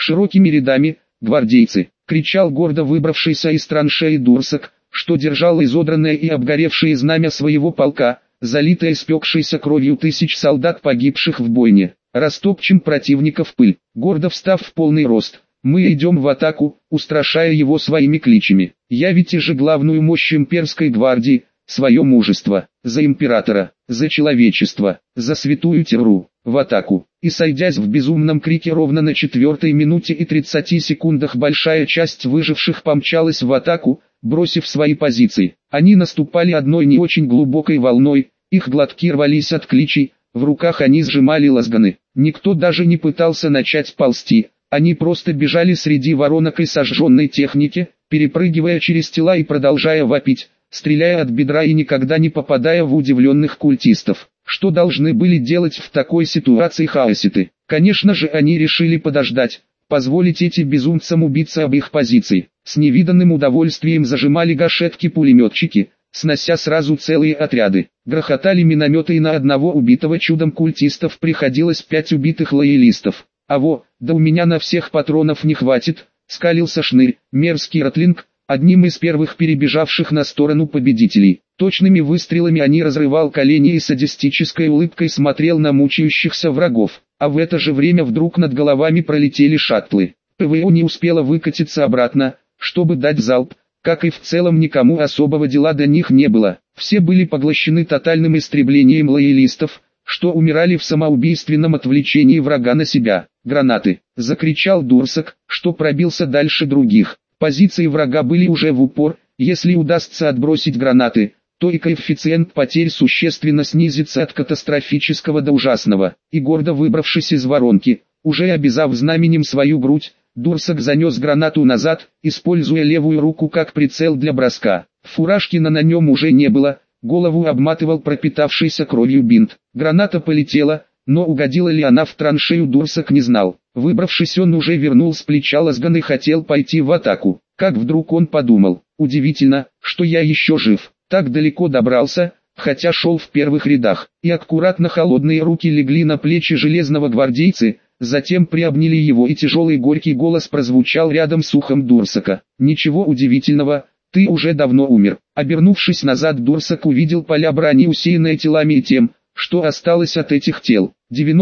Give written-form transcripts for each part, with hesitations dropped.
широкими рядами, гвардейцы, кричал гордо выбравшийся из траншеи Дурсак, что держал изодранное и обгоревшее знамя своего полка, залитое спекшейся кровью тысяч солдат, погибших в бойне. Растопчем противника в пыль. Гордо встав в полный рост, мы идем в атаку, устрашая его своими кличами. Явите же главную мощь имперской гвардии, свое мужество, за императора, за человечество, за святую Терру, в атаку. И сойдясь в безумном крике ровно на 4 минуте и 30 секундах, большая часть выживших помчалась в атаку, бросив свои позиции. Они наступали одной не очень глубокой волной, их глотки рвались от кличей, в руках они сжимали лазганы. Никто даже не пытался начать ползти, они просто бежали среди воронок и сожженной техники, перепрыгивая через тела и продолжая вопить, стреляя от бедра и никогда не попадая в удивленных культистов. Что должны были делать в такой ситуации хаоситы? Конечно же, они решили подождать, позволить этим безумцам убиться об их позиции. С невиданным удовольствием зажимали гашетки пулеметчики, снося сразу целые отряды. Грохотали минометы, и на одного убитого чудом культистов приходилось 5 убитых лоялистов. Да у меня на всех патронов не хватит, скалился Шнырь, мерзкий ротлинг, одним из первых перебежавших на сторону победителей. Точными выстрелами они разрывал колени и садистической улыбкой смотрел на мучающихся врагов. А в это же время вдруг над головами пролетели шаттлы. ПВО не успела выкатиться обратно, чтобы дать залп, как и в целом никому особого дела до них не было. Все были поглощены тотальным истреблением лоялистов, что умирали в самоубийственном отвлечении врага на себя. «Гранаты!» — закричал Дурсак, что пробился дальше других. Позиции врага были уже в упор, если удастся отбросить гранаты, то и коэффициент потерь существенно снизится от катастрофического до ужасного. И гордо выбравшись из воронки, уже обвязав знаменем свою грудь, Дурсак занес гранату назад, используя левую руку как прицел для броска. Фуражки на нем уже не было, голову обматывал пропитавшийся кровью бинт. Граната полетела, но угодила ли она в траншею, Дурсак не знал. Выбравшись, он уже вернул с плеча лазган и хотел пойти в атаку. Как вдруг он подумал: удивительно, что я еще жив. Так далеко добрался, хотя шел в первых рядах. И аккуратно холодные руки легли на плечи железного гвардейца, затем приобняли его, и тяжелый горький голос прозвучал рядом с ухом Дурсака: «Ничего удивительного, ты уже давно умер». Обернувшись назад, Дурсак увидел поля брани, усеянные телами, и тем, что осталось от этих тел.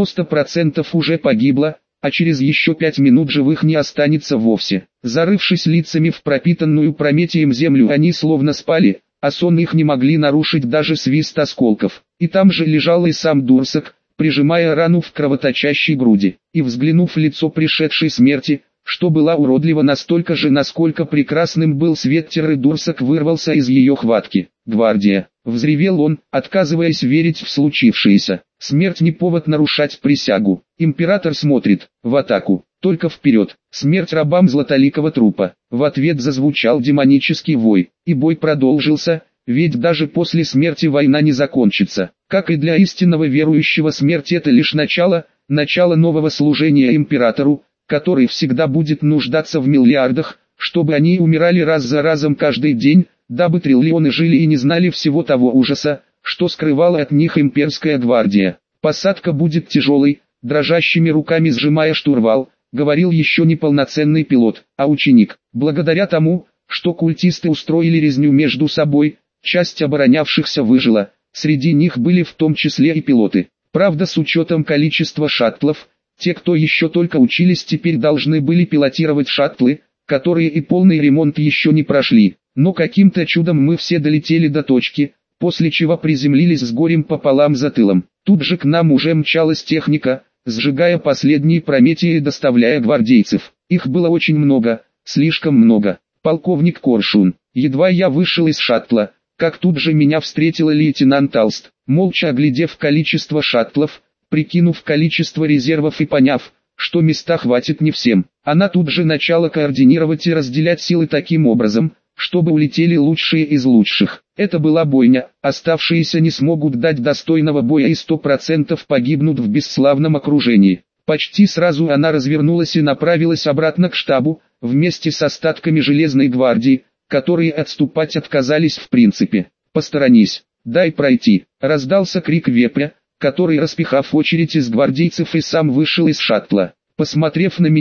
90% уже погибло, а через еще 5 минут живых не останется вовсе. Зарывшись лицами в пропитанную Прометием землю, они словно спали, а сон их не могли нарушить даже свист осколков. И там же лежал и сам Дурсак, прижимая рану в кровоточащей груди. И взглянув в лицо пришедшей смерти, что была уродлива настолько же, насколько прекрасным был свет Терры, Дурсак вырвался из ее хватки. «Гвардия!» — взревел он, отказываясь верить в случившееся. «Смерть не повод нарушать присягу. Император смотрит в атаку. Только вперед! Смерть рабам златоликого трупа!» В ответ зазвучал демонический вой, и бой продолжился, ведь даже после смерти война не закончится. Как и для истинного верующего, смерть — это лишь начало нового служения императору, который всегда будет нуждаться в миллиардах, чтобы они умирали раз за разом каждый день, дабы триллионы жили и не знали всего того ужаса, что скрывала от них имперская гвардия. «Посадка будет тяжелой», дрожащими руками сжимая штурвал, говорил еще не полноценный пилот, а ученик. Благодаря тому, что культисты устроили резню между собой, часть оборонявшихся выжила, среди них были в том числе и пилоты. Правда, с учетом количества шаттлов, те, кто еще только учились, теперь должны были пилотировать шаттлы, которые и полный ремонт еще не прошли. Но каким-то чудом мы все долетели до точки, после чего приземлились с горем пополам за тылом. Тут же к нам уже мчалась техника, сжигая последние Прометии и доставляя гвардейцев. Их было очень много, слишком много. «Полковник Коршун». Едва я вышел из шаттла, как тут же меня встретила лейтенант Алст. Молча оглядев количество шаттлов, прикинув количество резервов и поняв, что места хватит не всем, она тут же начала координировать и разделять силы таким образом, чтобы улетели лучшие из лучших. Это была бойня, оставшиеся не смогут дать достойного боя и 100% погибнут в бесславном окружении. Почти сразу она развернулась и направилась обратно к штабу, вместе с остатками Железной гвардии, которые отступать отказались в принципе. «Посторонись, дай пройти», — раздался крик вепря, который, распихав очередь из гвардейцев, и сам вышел из шаттла. Посмотрев на меня,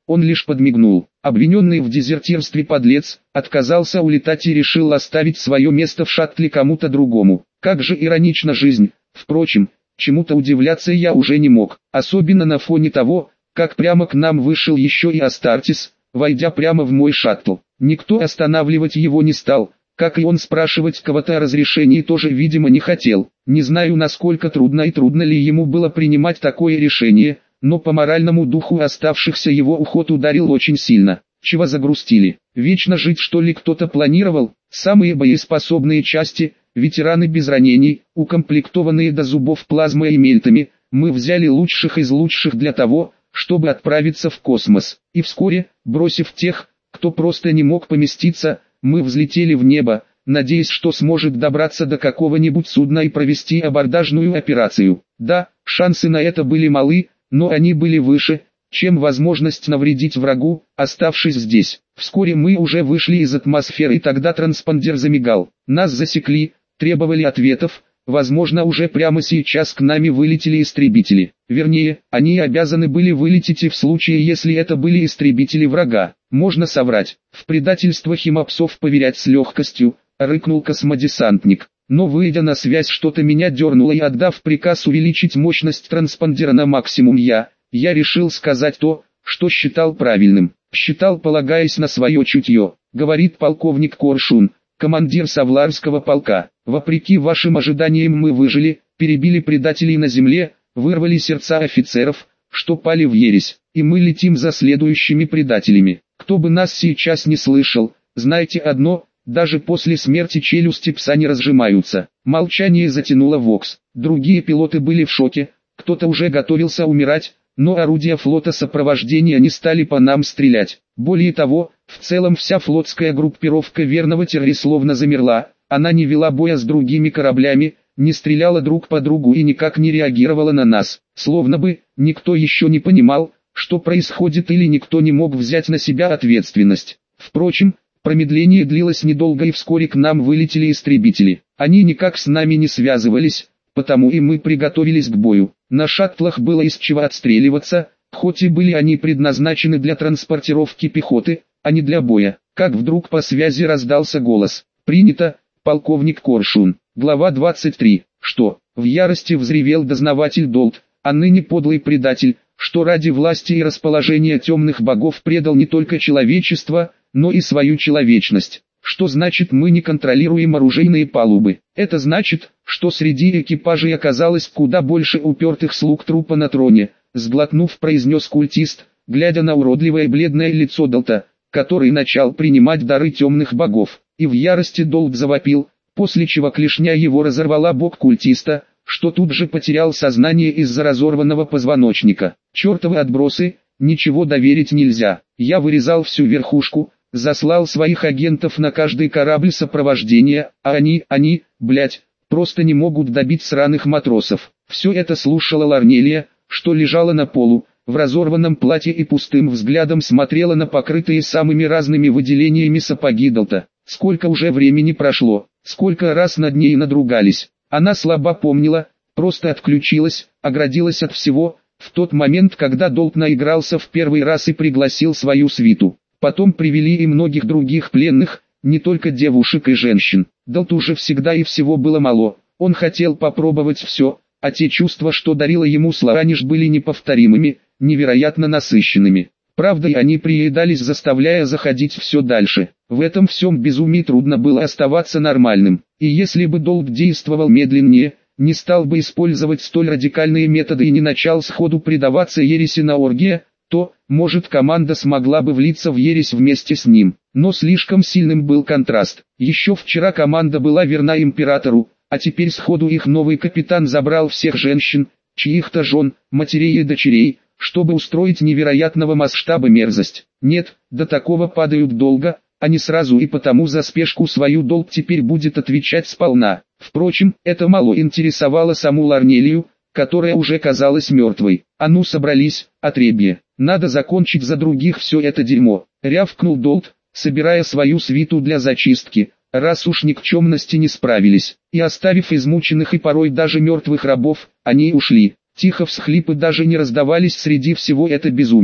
Он лишь подмигнул. Обвиненный в дезертирстве подлец, отказался улетать и решил оставить свое место в шаттле кому-то другому. Как же иронична жизнь. Впрочем, чему-то удивляться я уже не мог, особенно на фоне того, как прямо к нам вышел еще и Астартес, войдя прямо в мой шаттл. Никто останавливать его не стал, как и он спрашивать кого-то о разрешении тоже видимо не хотел. Не знаю, насколько трудно ли ему было принимать такое решение, но по моральному духу оставшихся его уход ударил очень сильно. Чего загрустили? Вечно жить что ли кто-то планировал? Самые боеспособные части, ветераны без ранений, укомплектованные до зубов плазмой и мельтами, мы взяли лучших из лучших для того, чтобы отправиться в космос. И вскоре, бросив тех, кто просто не мог поместиться, мы взлетели в небо, надеясь, что сможет добраться до какого-нибудь судна и провести абордажную операцию. Да, шансы на это были малы, но они были выше, чем возможность навредить врагу, оставшись здесь. Вскоре мы уже вышли из атмосферы, и тогда транспондер замигал. Нас засекли, требовали ответов. Возможно, уже прямо сейчас к нами вылетели истребители. Вернее, они обязаны были вылететь и в случае, если это были истребители врага. Можно соврать. В предательство химапсов поверять с легкостью, рыкнул космодесантник. Но выйдя на связь, что-то меня дернуло, и отдав приказ увеличить мощность транспондера на максимум, я решил сказать то, что считал правильным. Считал, полагаясь на свое чутье. Говорит полковник Коршун, командир Савларского полка. Вопреки вашим ожиданиям мы выжили, перебили предателей на земле, вырвали сердца офицеров, что пали в ересь, и мы летим за следующими предателями. Кто бы нас сейчас не слышал, знайте одно, даже после смерти челюсти пса не разжимаются. Молчание затянуло Вокс. Другие пилоты были в шоке, кто-то уже готовился умирать, но орудия флота сопровождения не стали по нам стрелять. Более того, в целом вся флотская группировка верного Терри словно замерла. Она не вела боя с другими кораблями, не стреляла друг по другу и никак не реагировала на нас. Словно бы, никто еще не понимал, что происходит, или никто не мог взять на себя ответственность. Впрочем, промедление длилось недолго, и вскоре к нам вылетели истребители. Они никак с нами не связывались, потому и мы приготовились к бою. На шаттлах было из чего отстреливаться, хоть и были они предназначены для транспортировки пехоты, а не для боя. Как вдруг по связи раздался голос. «Принято, полковник Коршун». Глава 23. Что? В ярости взревел дознаватель Долт, а ныне подлый предатель, что ради власти и расположения темных богов предал не только человечество, но и свою человечность. Что значит мы не контролируем оружейные палубы? Это значит, что среди экипажей оказалось куда больше упертых слуг трупа на троне, сглотнув, произнес культист, глядя на уродливое бледное лицо Долта, который начал принимать дары темных богов. И в ярости Долт завопил, после чего клешня его разорвала бок культиста, что тут же потерял сознание из-за разорванного позвоночника. Чертовы отбросы, ничего доверить нельзя. Я вырезал всю верхушку, заслал своих агентов на каждый корабль сопровождения, а они, блять, просто не могут добить сраных матросов. Все это слушала Ларнелия, что лежала на полу, в разорванном платье и пустым взглядом смотрела на покрытые самыми разными выделениями сапоги Долта. Сколько уже времени прошло, сколько раз над ней надругались. Она слабо помнила, просто отключилась, оградилась от всего, в тот момент, когда Долт наигрался в первый раз и пригласил свою свиту. Потом привели и многих других пленных, не только девушек и женщин. Долту уже всегда и всего было мало, он хотел попробовать все, а те чувства, что дарила ему Слараниш, были неповторимыми, невероятно насыщенными. Правда, и они приедались, заставляя заходить все дальше. В этом всем безумии трудно было оставаться нормальным. И если бы Долт действовал медленнее, не стал бы использовать столь радикальные методы и не начал сходу предаваться ереси на оргии, то, может, команда смогла бы влиться в ересь вместе с ним. Но слишком сильным был контраст. Еще вчера команда была верна императору, а теперь сходу их новый капитан забрал всех женщин, чьих-то жен, матерей и дочерей, чтобы устроить невероятного масштаба мерзость. Нет, до такого падают долго, а не сразу, и потому за спешку свою Долт теперь будет отвечать сполна. Впрочем, это мало интересовало саму Ларнелию, которая уже казалась мертвой. А ну собрались, отребье, надо закончить за других все это дерьмо, рявкнул Долт, собирая свою свиту для зачистки, раз уж никчемности не справились, и оставив измученных и порой даже мертвых рабов, они ушли. Тихо всхлипы даже не раздавались среди всего это безумия.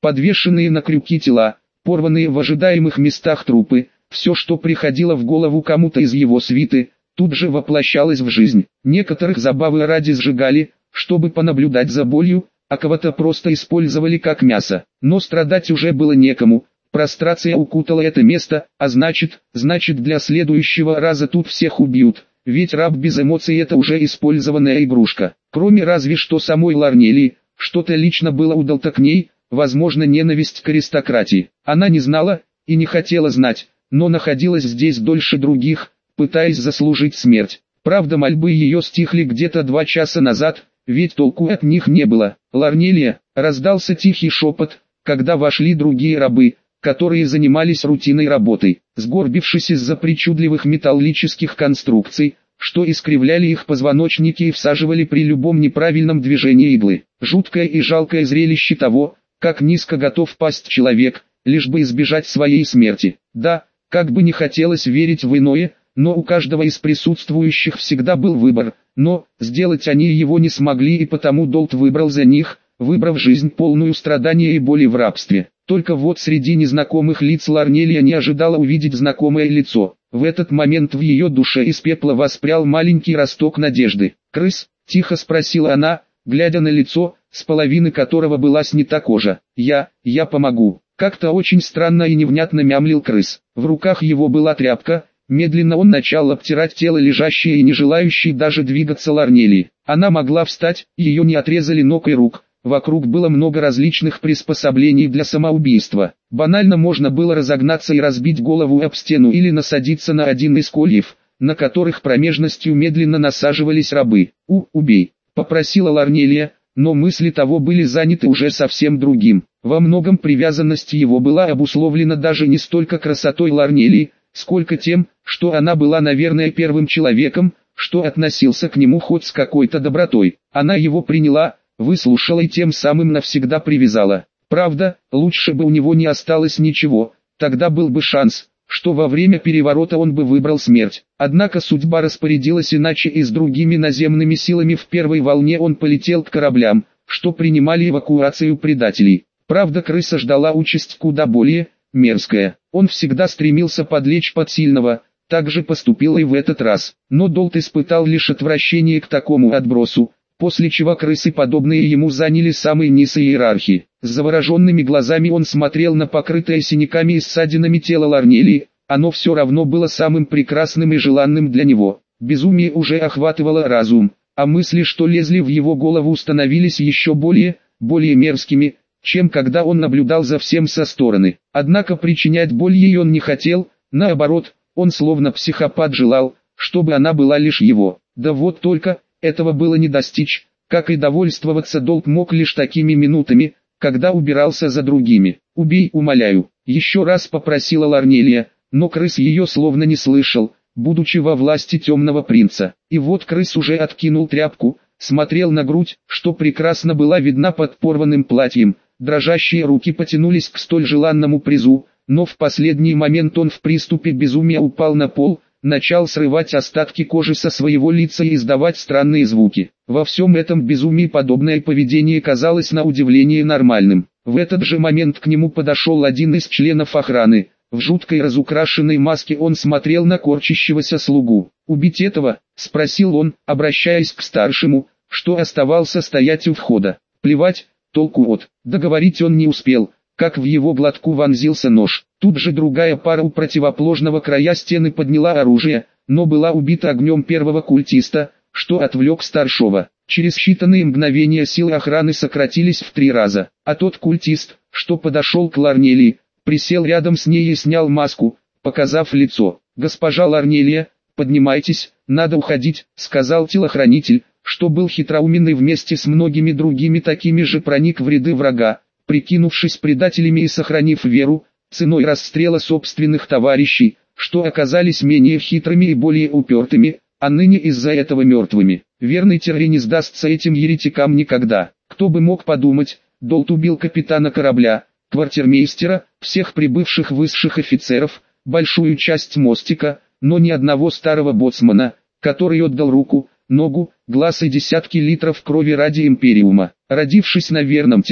подвешенные на крюки тела, порванные в ожидаемых местах трупы, все, что приходило в голову кому-то из его свиты, тут же воплощалось в жизнь. Некоторых забавы ради сжигали, чтобы понаблюдать за болью, а кого-то просто использовали как мясо. Но страдать уже было некому, прострация укутала это место, а значит для следующего раза тут всех убьют, ведь раб без эмоций это уже использованная игрушка. Кроме разве что самой Ларнелии, что-то лично было удалто к ней, возможно ненависть к аристократии. Она не знала и не хотела знать, но находилась здесь дольше других, пытаясь заслужить смерть. Правда, мольбы ее стихли где-то 2 часа назад, ведь толку от них не было. «Ларнелия», — раздался тихий шепот, когда вошли другие рабы, которые занимались рутинной работой. Сгорбившись из-за причудливых металлических конструкций, что искривляли их позвоночники и всаживали при любом неправильном движении иглы. Жуткое и жалкое зрелище того, как низко готов пасть человек, лишь бы избежать своей смерти. Да, как бы не хотелось верить в иное, но у каждого из присутствующих всегда был выбор, но сделать они его не смогли, и потому Долт выбрал за них, выбрав жизнь полную страдания и боли в рабстве. Только вот среди незнакомых лиц Ларнелия не ожидала увидеть знакомое лицо. В этот момент в ее душе из пепла воспрял маленький росток надежды. «Крыс?» — тихо спросила она, глядя на лицо, с половины которого была снята кожа. Я помогу». Как-то очень странно и невнятно мямлил крыс. В руках его была тряпка. Медленно он начал обтирать тело лежащее и не желающей даже двигаться Ларнелии. Она могла встать, ее не отрезали ног и рук. Вокруг было много различных приспособлений для самоубийства. Банально можно было разогнаться и разбить голову об стену или насадиться на один из кольев, на которых промежностью медленно насаживались рабы. «Убей», — попросила Ларнелия, но мысли того были заняты уже совсем другим. Во многом привязанность его была обусловлена даже не столько красотой Ларнелии, сколько тем, что она была, наверное, первым человеком, что относился к нему хоть с какой-то добротой. Она его приняла, выслушала и тем самым навсегда привязала. Правда, лучше бы у него не осталось ничего, тогда был бы шанс, что во время переворота он бы выбрал смерть. Однако судьба распорядилась иначе, и с другими наземными силами в первой волне он полетел к кораблям, что принимали эвакуацию предателей. Правда, крыса ждала участь куда более мерзкая. Он всегда стремился подлечь под сильного, так же поступил и в этот раз. Но Долт испытал лишь отвращение к такому отбросу, после чего крысы, подобные ему, заняли самый низ иерархии. С завороженными глазами он смотрел на покрытое синяками и ссадинами тело Ларнелии, оно все равно было самым прекрасным и желанным для него. Безумие уже охватывало разум, а мысли, что лезли в его голову, становились еще более мерзкими, чем когда он наблюдал за всем со стороны. Однако причинять боль ей он не хотел, наоборот, он словно психопат желал, чтобы она была лишь его. Да вот только, этого было не достичь, как и довольствоваться Долт мог лишь такими минутами, когда убирался за другими. «Убей, умоляю», — еще раз попросила Ларнелия, но крыс ее словно не слышал, будучи во власти темного принца. И вот крыс уже откинул тряпку, смотрел на грудь, что прекрасно была видна под порванным платьем. Дрожащие руки потянулись к столь желанному призу, но в последний момент он в приступе безумия упал на пол, начал срывать остатки кожи со своего лица и издавать странные звуки. Во всем этом безумии подобное поведение казалось на удивление нормальным. В этот же момент к нему подошел один из членов охраны. В жуткой разукрашенной маске он смотрел на корчащегося слугу. «Убить этого?» — спросил он, обращаясь к старшему, что оставался стоять у входа. «Плевать, толку от...» Договорить он не успел, как в его глотку вонзился нож. Тут же другая пара у противоположного края стены подняла оружие, но была убита огнем первого культиста, что отвлек старшего. Через считанные мгновения силы охраны сократились в 3 раза, а тот культист, что подошел к Ларнелии, присел рядом с ней и снял маску, показав лицо. «Госпожа Ларнелия, поднимайтесь, надо уходить», — сказал телохранитель, что был хитроуменный, вместе с многими другими такими же проник в ряды врага, прикинувшись предателями и сохранив веру, ценой расстрела собственных товарищей, что оказались менее хитрыми и более упертыми, а ныне из-за этого мертвыми. Верный Терри не сдастся этим еретикам никогда. Кто бы мог подумать, Долт убил капитана корабля, квартирмейстера, всех прибывших высших офицеров, большую часть мостика, но ни одного старого боцмана, который отдал руку, ногу, глаз и десятки литров крови ради Империума. Родившись на верном Терре,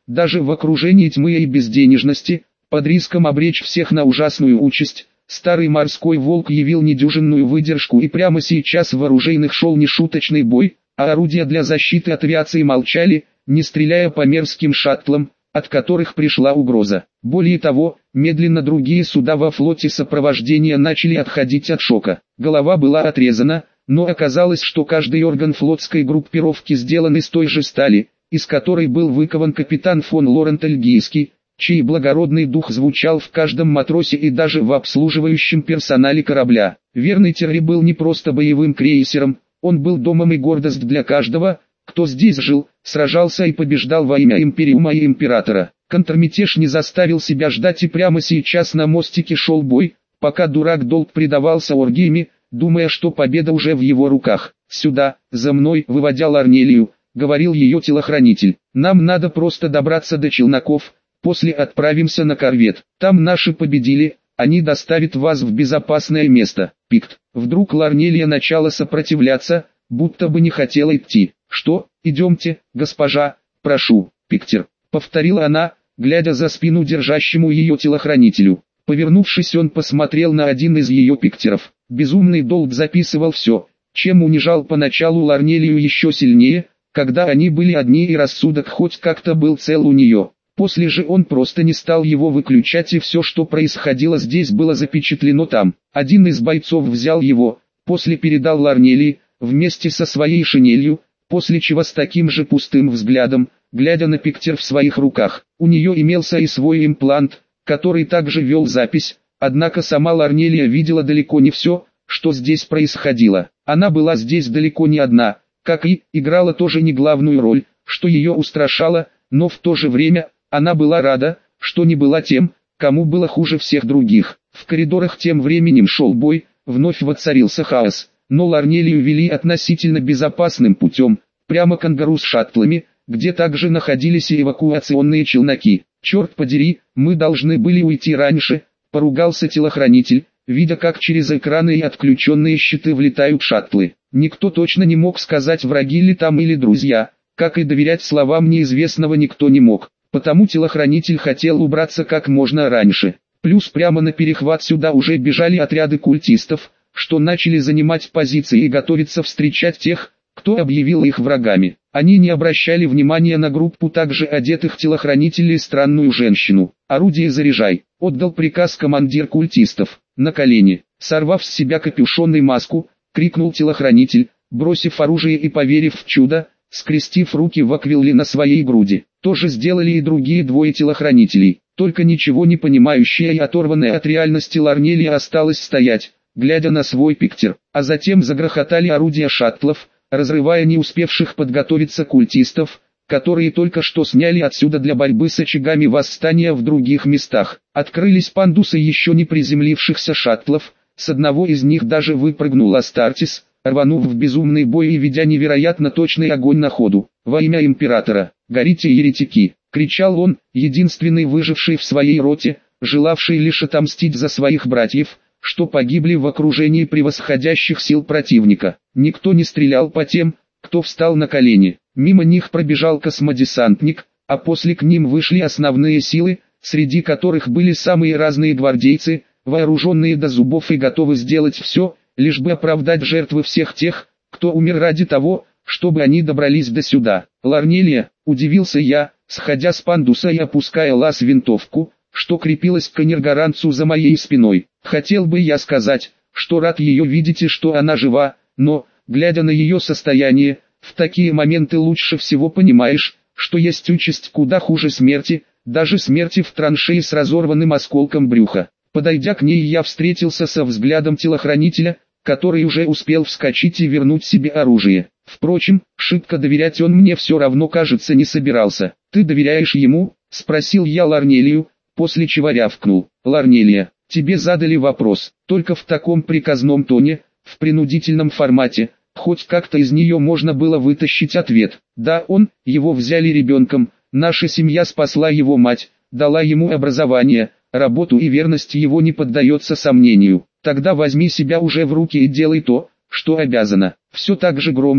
даже в окружении тьмы и безденежности, под риском обречь всех на ужасную участь, старый морской волк явил недюжинную выдержку и прямо сейчас в оружейных шел нешуточный бой, а орудия для защиты от авиации молчали, не стреляя по мерзким шаттлам, от которых пришла угроза. Более того, медленно другие суда во флоте сопровождения начали отходить от шока. Голова была отрезана, но оказалось, что каждый орган флотской группировки сделан из той же стали, из которой был выкован капитан фон Лорент Эльгийский, чей благородный дух звучал в каждом матросе и даже в обслуживающем персонале корабля. Верный Терри был не просто боевым крейсером, он был домом и гордость для каждого, кто здесь жил, сражался и побеждал во имя Империума и Императора. Контрмятеж не заставил себя ждать и прямо сейчас на мостике шел бой, пока дурак Долг предавался оргиями, думая, что победа уже в его руках. «Сюда, за мной», выводя Ларнелию, говорил ее телохранитель. «Нам надо просто добраться до челноков, после отправимся на корвет. Там наши победили, они доставят вас в безопасное место». Пикт. Вдруг Ларнелия начала сопротивляться, будто бы не хотела идти. «Что, идемте, госпожа, прошу, Пиктер», повторила она, глядя за спину держащему ее телохранителю. Повернувшись, он посмотрел на один из ее пиктеров. Безумный Долг записывал все, чем унижал поначалу Ларнелию еще сильнее, когда они были одни и рассудок хоть как-то был цел у нее. После же он просто не стал его выключать, и все, что происходило здесь, было запечатлено там. Один из бойцов взял его, после передал Ларнелии, вместе со своей шинелью, после чего с таким же пустым взглядом, глядя на пиктер в своих руках, у нее имелся и свой имплант, который также вел запись, однако сама Ларнелия видела далеко не все, что здесь происходило. Она была здесь далеко не одна, как и играла тоже не главную роль, что ее устрашало, но в то же время, она была рада, что не была тем, кому было хуже всех других. В коридорах тем временем шел бой, вновь воцарился хаос, но Ларнелию вели относительно безопасным путем, прямо к ангару с шаттлами, где также находились и эвакуационные челноки. «Черт подери, мы должны были уйти раньше», — поругался телохранитель, видя как через экраны и отключенные щиты влетают шаттлы. Никто точно не мог сказать, враги ли там или друзья, как и доверять словам неизвестного никто не мог, потому телохранитель хотел убраться как можно раньше. Плюс прямо на перехват сюда уже бежали отряды культистов, что начали занимать позиции и готовиться встречать тех, кто объявил их врагами. Они не обращали внимания на группу также одетых телохранителей и странную женщину. «Орудие заряжай», — отдал приказ командир культистов. «На колени», сорвав с себя капюшон и маску, крикнул телохранитель, бросив оружие и поверив в чудо, скрестив руки в аквиле на своей груди. То же сделали и другие двое телохранителей. Только ничего не понимающая и оторванная от реальности Ларнелия осталась стоять, глядя на свой пиктер, а затем загрохотали орудия шаттлов, разрывая не успевших подготовиться культистов, которые только что сняли отсюда для борьбы с очагами восстания в других местах. Открылись пандусы еще не приземлившихся шаттлов, с одного из них даже выпрыгнул Астартес, рванув в безумный бой и ведя невероятно точный огонь на ходу. «Во имя Императора, горите, еретики!» — кричал он, единственный выживший в своей роте, желавший лишь отомстить за своих братьев, что погибли в окружении превосходящих сил противника. Никто не стрелял по тем, кто встал на колени. Мимо них пробежал космодесантник, а после к ним вышли основные силы, среди которых были самые разные гвардейцы, вооруженные до зубов и готовы сделать все, лишь бы оправдать жертвы всех тех, кто умер ради того, чтобы они добрались до сюда. «Ларнелия», — удивился я, сходя с пандуса и опуская лаз-винтовку, что крепилась к энергоранцу за моей спиной. Хотел бы я сказать, что рад ее видеть и что она жива, но, глядя на ее состояние, в такие моменты лучше всего понимаешь, что есть участь куда хуже смерти, даже смерти в траншеи с разорванным осколком брюха. Подойдя к ней, я встретился со взглядом телохранителя, который уже успел вскочить и вернуть себе оружие. Впрочем, шибко доверять он мне все равно, кажется, не собирался. «Ты доверяешь ему?» — спросил я Ларнелию, после чего рявкнул. «Ларнелия, тебе задали вопрос, только в таком приказном тоне, в принудительном формате, хоть как-то из нее можно было вытащить ответ. Да, его взяли ребенком, наша семья спасла его мать, дала ему образование, работу, и верность его не поддается сомнению. Тогда возьми себя уже в руки и делай то, что обязана». Все так же громко,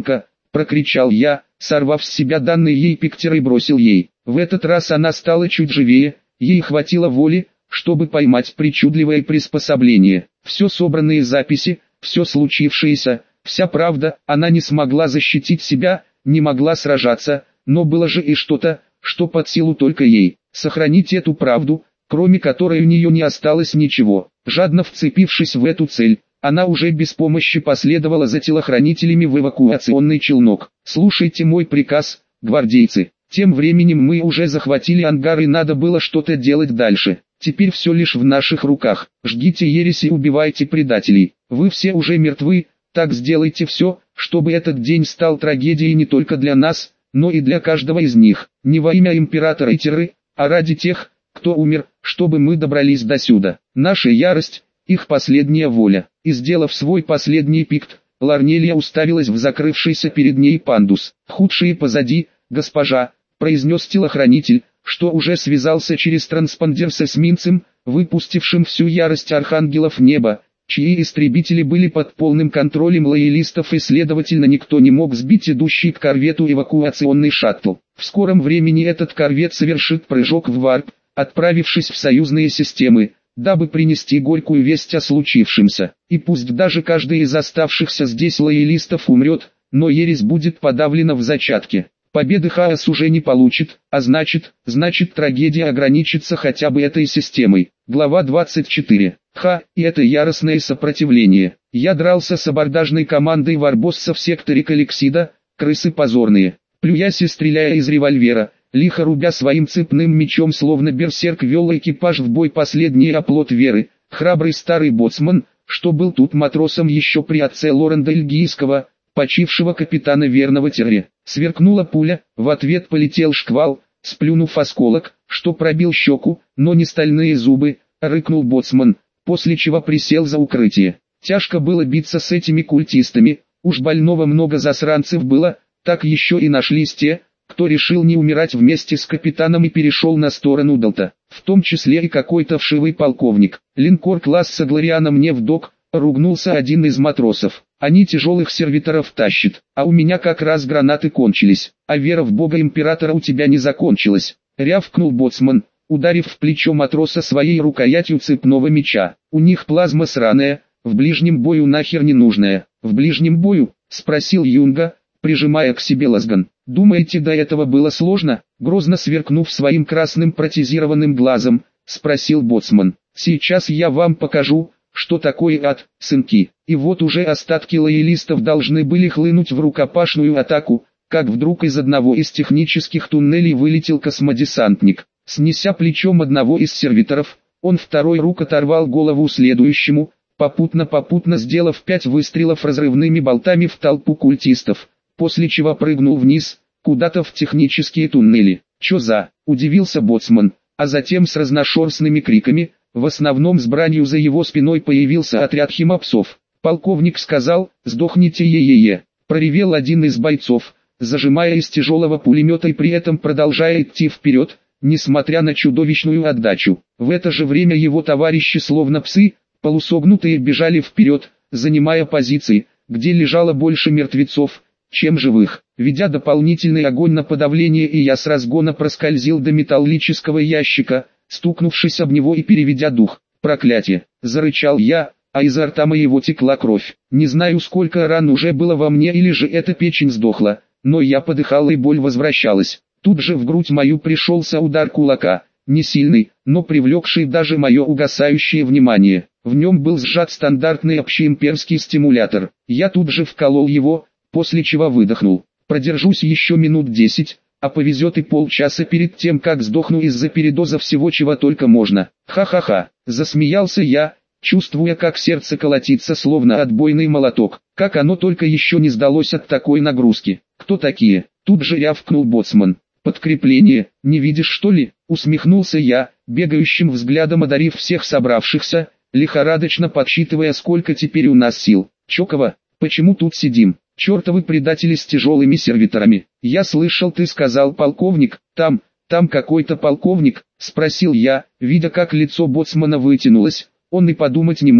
прокричал я, сорвав с себя данный ей пиктер и бросил ей. В этот раз она стала чуть живее, ей хватило воли, чтобы поймать причудливое приспособление. Все собранные записи, все случившееся, вся правда, она не смогла защитить себя, не могла сражаться, но было же и что-то, что под силу только ей. Сохранить эту правду, кроме которой у нее не осталось ничего. Жадно вцепившись в эту цель, она уже без помощи последовала за телохранителями в эвакуационный челнок. «Слушайте мой приказ, гвардейцы. Тем временем мы уже захватили ангар и надо было что-то делать дальше. Теперь все лишь в наших руках. Жгите ереси и убивайте предателей. Вы все уже мертвы, так сделайте все, чтобы этот день стал трагедией не только для нас, но и для каждого из них. Не во имя императора Итеры, а ради тех, кто умер, чтобы мы добрались до сюда. Наша ярость, их последняя воля». И сделав свой последний пикт, Ларнелия уставилась в закрывшийся перед ней пандус. «Худшие позади, госпожа», — произнес телохранитель, что уже связался через транспондер с эсминцем, выпустившим всю ярость архангелов в небо, чьи истребители были под полным контролем лоялистов и следовательно никто не мог сбить идущий к корвету эвакуационный шаттл. В скором времени этот корвет совершит прыжок в варп, отправившись в союзные системы, дабы принести горькую весть о случившемся. И пусть даже каждый из оставшихся здесь лоялистов умрет, но ересь будет подавлена в зачатке. Победы хаос уже не получит, а значит трагедия ограничится хотя бы этой системой. Глава 24. И это яростное сопротивление. Я дрался с абордажной командой варбосса в секторе Калексида, крысы позорные. Плюясь и стреляя из револьвера, лихо рубя своим цепным мечом словно берсерк вел экипаж в бой последний оплот веры, храбрый старый боцман, что был тут матросом еще при отце Лоренда Эльгийского, почившего капитана верного Терри. Сверкнула пуля, в ответ полетел шквал, сплюнув осколок, что пробил щеку, но не стальные зубы, рыкнул боцман, после чего присел за укрытие. Тяжко было биться с этими культистами, уж больного много засранцев было, так еще и нашлись те, кто решил не умирать вместе с капитаном и перешел на сторону Далта, в том числе и какой-то вшивый полковник. Линкор класса Глориана мне в док, ругнулся один из матросов. Они тяжелых сервиторов тащат, а у меня как раз гранаты кончились, а вера в бога императора у тебя не закончилась, рявкнул боцман, ударив в плечо матроса своей рукоятью цепного меча. У них плазма сраная, в ближнем бою нахер не нужная. В ближнем бою? Спросил Юнга, прижимая к себе лазган. Думаете, до этого было сложно? Грозно сверкнув своим красным протезированным глазом, спросил боцман. Сейчас я вам покажу, что такое ад, сынки. И вот уже остатки лоялистов должны были хлынуть в рукопашную атаку, как вдруг из одного из технических туннелей вылетел космодесантник. Снеся плечом одного из сервиторов, он второй рук оторвал голову следующему, попутно сделав 5 выстрелов разрывными болтами в толпу культистов, после чего прыгнул вниз, куда-то в технические туннели. «Чё за?» – удивился боцман, а затем с разношерстными криками, в основном с бранью за его спиной появился отряд химопсов. Полковник сказал: «Сдохните е-е-е», проревел один из бойцов, зажимая из тяжелого пулемета и при этом продолжая идти вперед, несмотря на чудовищную отдачу. В это же время его товарищи словно псы, полусогнутые бежали вперед, занимая позиции, где лежало больше мертвецов, чем живых. Ведя дополнительный огонь на подавление, и я с разгона проскользил до металлического ящика, стукнувшись об него и переведя дух. «Проклятие!» – зарычал я, а изо рта моего текла кровь. Не знаю, сколько ран уже было во мне или же эта печень сдохла, но я подыхал и боль возвращалась. Тут же в грудь мою пришелся удар кулака, не сильный, но привлекший даже мое угасающее внимание. В нем был сжат стандартный общеимперский стимулятор. Я тут же вколол его, после чего выдохнул. Продержусь еще минут 10, а повезет и полчаса перед тем, как сдохну из-за передоза всего, чего только можно. Ха-ха-ха, засмеялся я, чувствуя, как сердце колотится словно отбойный молоток. Как оно только еще не сдалось от такой нагрузки. «Кто такие?» – тут же рявкнул боцман. «Подкрепление, не видишь что ли?» – усмехнулся я, бегающим взглядом одарив всех собравшихся, лихорадочно подсчитывая, сколько теперь у нас сил. «Чокова, почему тут сидим? Чертовы предатели с тяжелыми сервиторами!» «Я слышал, ты сказал полковник, там какой-то полковник?» – спросил я, видя, как лицо боцмана вытянулось. Он и подумать не мог,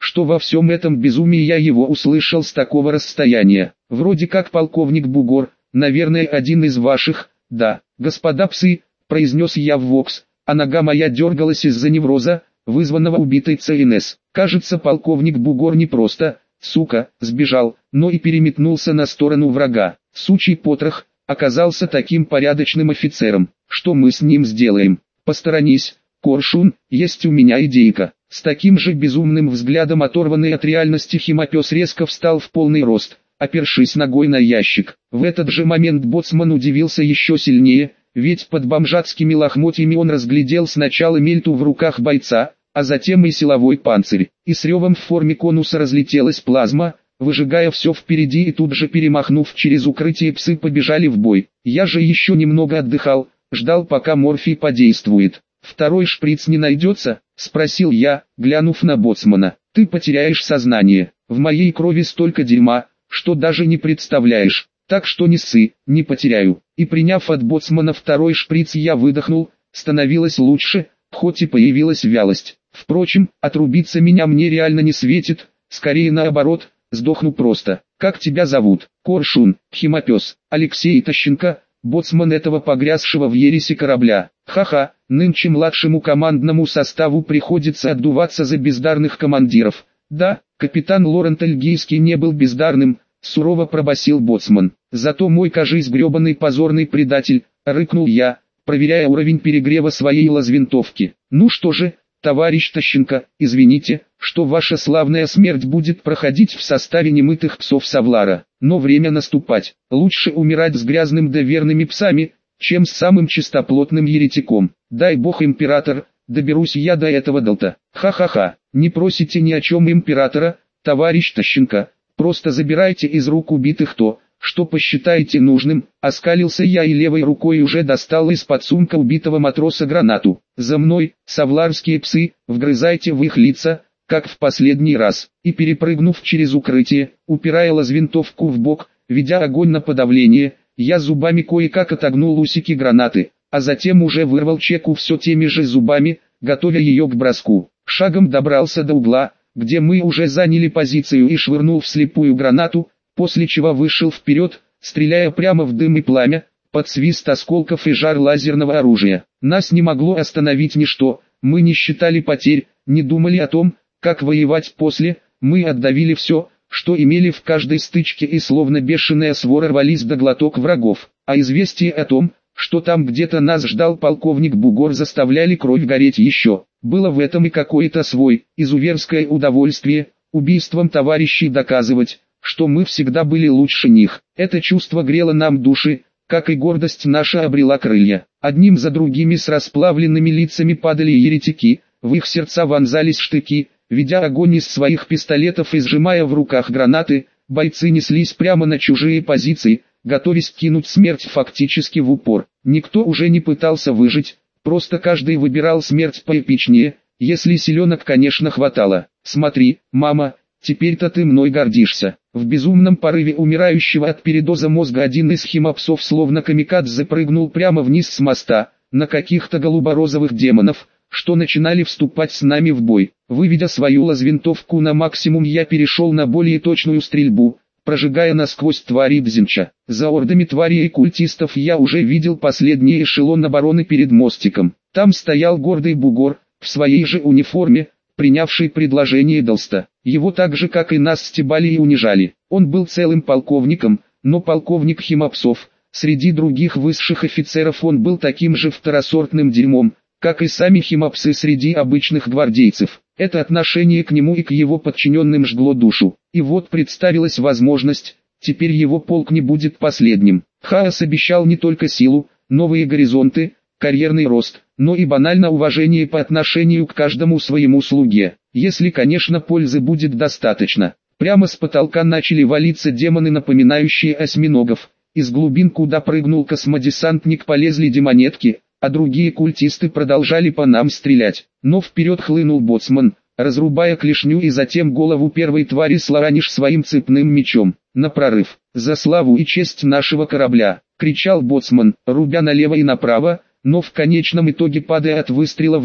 что во всем этом безумии я его услышал с такого расстояния. Вроде как полковник Бугор, наверное, один из ваших, да, господа псы, произнес я в вокс, а нога моя дергалась из-за невроза, вызванного убитой ЦНС. Кажется, полковник Бугор не просто, сука, сбежал, но и переметнулся на сторону врага. Сучий потрох оказался таким порядочным офицером. Что мы с ним сделаем? Посторонись, Коршун, есть у меня идейка. С таким же безумным взглядом оторванный от реальности химопес резко встал в полный рост, опершись ногой на ящик. В этот же момент боцман удивился еще сильнее, ведь под бомжатскими лохмотьями он разглядел сначала мельту в руках бойца, а затем и силовой панцирь. И с ревом в форме конуса разлетелась плазма, выжигая все впереди, и тут же перемахнув через укрытие, псы побежали в бой. Я же еще немного отдыхал, ждал, пока морфий подействует. «Второй шприц не найдется?» — спросил я, глянув на боцмана. «Ты потеряешь сознание. В моей крови столько дерьма, что даже не представляешь. Так что не ссы, не потеряю». И приняв от боцмана второй шприц, я выдохнул, становилось лучше, хоть и появилась вялость. Впрочем, отрубиться мне реально не светит, скорее наоборот, сдохну просто. «Как тебя зовут?» «Коршун, химопес, Алексей Тащенко, боцман этого погрязшего в ересе корабля». «Ха-ха, нынче младшему командному составу приходится отдуваться за бездарных командиров». «Да, капитан Лорент Эльгийский не был бездарным», — сурово пробасил боцман. «Зато мой, кажись, гребаный позорный предатель», — рыкнул я, проверяя уровень перегрева своей лазвинтовки. «Ну что же, товарищ Тащенко, извините, что ваша славная смерть будет проходить в составе немытых псов Савлара, но время наступать. Лучше умирать с грязным да верными псами, чем с самым чистоплотным еретиком. Дай бог, император, доберусь я до этого долта». «Ха-ха-ха, не просите ни о чем императора, товарищ Тащенко, просто забирайте из рук убитых то, что посчитаете нужным», — оскалился я и левой рукой уже достал из-под сумка убитого матроса гранату. «За мной, савларские псы, вгрызайте в их лица, как в последний раз». И перепрыгнув через укрытие, упирая лазвинтовку в бок, ведя огонь на подавление, я зубами кое-как отогнул усики гранаты, а затем уже вырвал чеку все теми же зубами, готовя ее к броску. Шагом добрался до угла, где мы уже заняли позицию, и швырнул вслепую гранату, после чего вышел вперед, стреляя прямо в дым и пламя, под свист осколков и жар лазерного оружия. Нас не могло остановить ничто, мы не считали потерь, не думали о том, как воевать после, мы отдавили все, что имели в каждой стычке, и словно бешеная свора рвались до глоток врагов. А известие о том, что там где-то нас ждал полковник Бугор, заставляли кровь гореть еще. Было в этом и какое-то свой, изуверское удовольствие, убийством товарищей доказывать, что мы всегда были лучше них. Это чувство грело нам души, как и гордость наша обрела крылья. Одним за другими с расплавленными лицами падали еретики, в их сердца вонзались штыки, ведя огонь из своих пистолетов и сжимая в руках гранаты, бойцы неслись прямо на чужие позиции, готовясь кинуть смерть фактически в упор. Никто уже не пытался выжить, просто каждый выбирал смерть поэпичнее, если силенок, конечно, хватало. «Смотри, мама, теперь-то ты мной гордишься». В безумном порыве умирающего от передоза мозга один из химопсов словно камикадзе прыгнул прямо вниз с моста, на каких-то голуборозовых демонов, что начинали вступать с нами в бой. Выведя свою лазвинтовку на максимум, я перешел на более точную стрельбу, прожигая насквозь твари Дзинча. За ордами тварей и культистов я уже видел последний эшелон обороны перед мостиком. Там стоял гордый Бугор, в своей же униформе, принявший предложение Долста. Его так же, как и нас, стебали и унижали. Он был целым полковником, но полковник химопсов. Среди других высших офицеров он был таким же второсортным дерьмом, как и сами химопсы среди обычных гвардейцев. Это отношение к нему и к его подчиненным жгло душу. И вот представилась возможность, теперь его полк не будет последним. Хаос обещал не только силу, новые горизонты, карьерный рост, но и банально уважение по отношению к каждому своему слуге. Если, конечно, пользы будет достаточно. Прямо с потолка начали валиться демоны, напоминающие осьминогов. Из глубин, куда прыгнул космодесантник, полезли демонетки, а другие культисты продолжали по нам стрелять. Но вперед хлынул боцман, разрубая клешню и затем голову первой твари сларанишь своим цепным мечом. «На прорыв! За славу и честь нашего корабля!» — кричал боцман, рубя налево и направо, но в конечном итоге падая от выстрела в бок,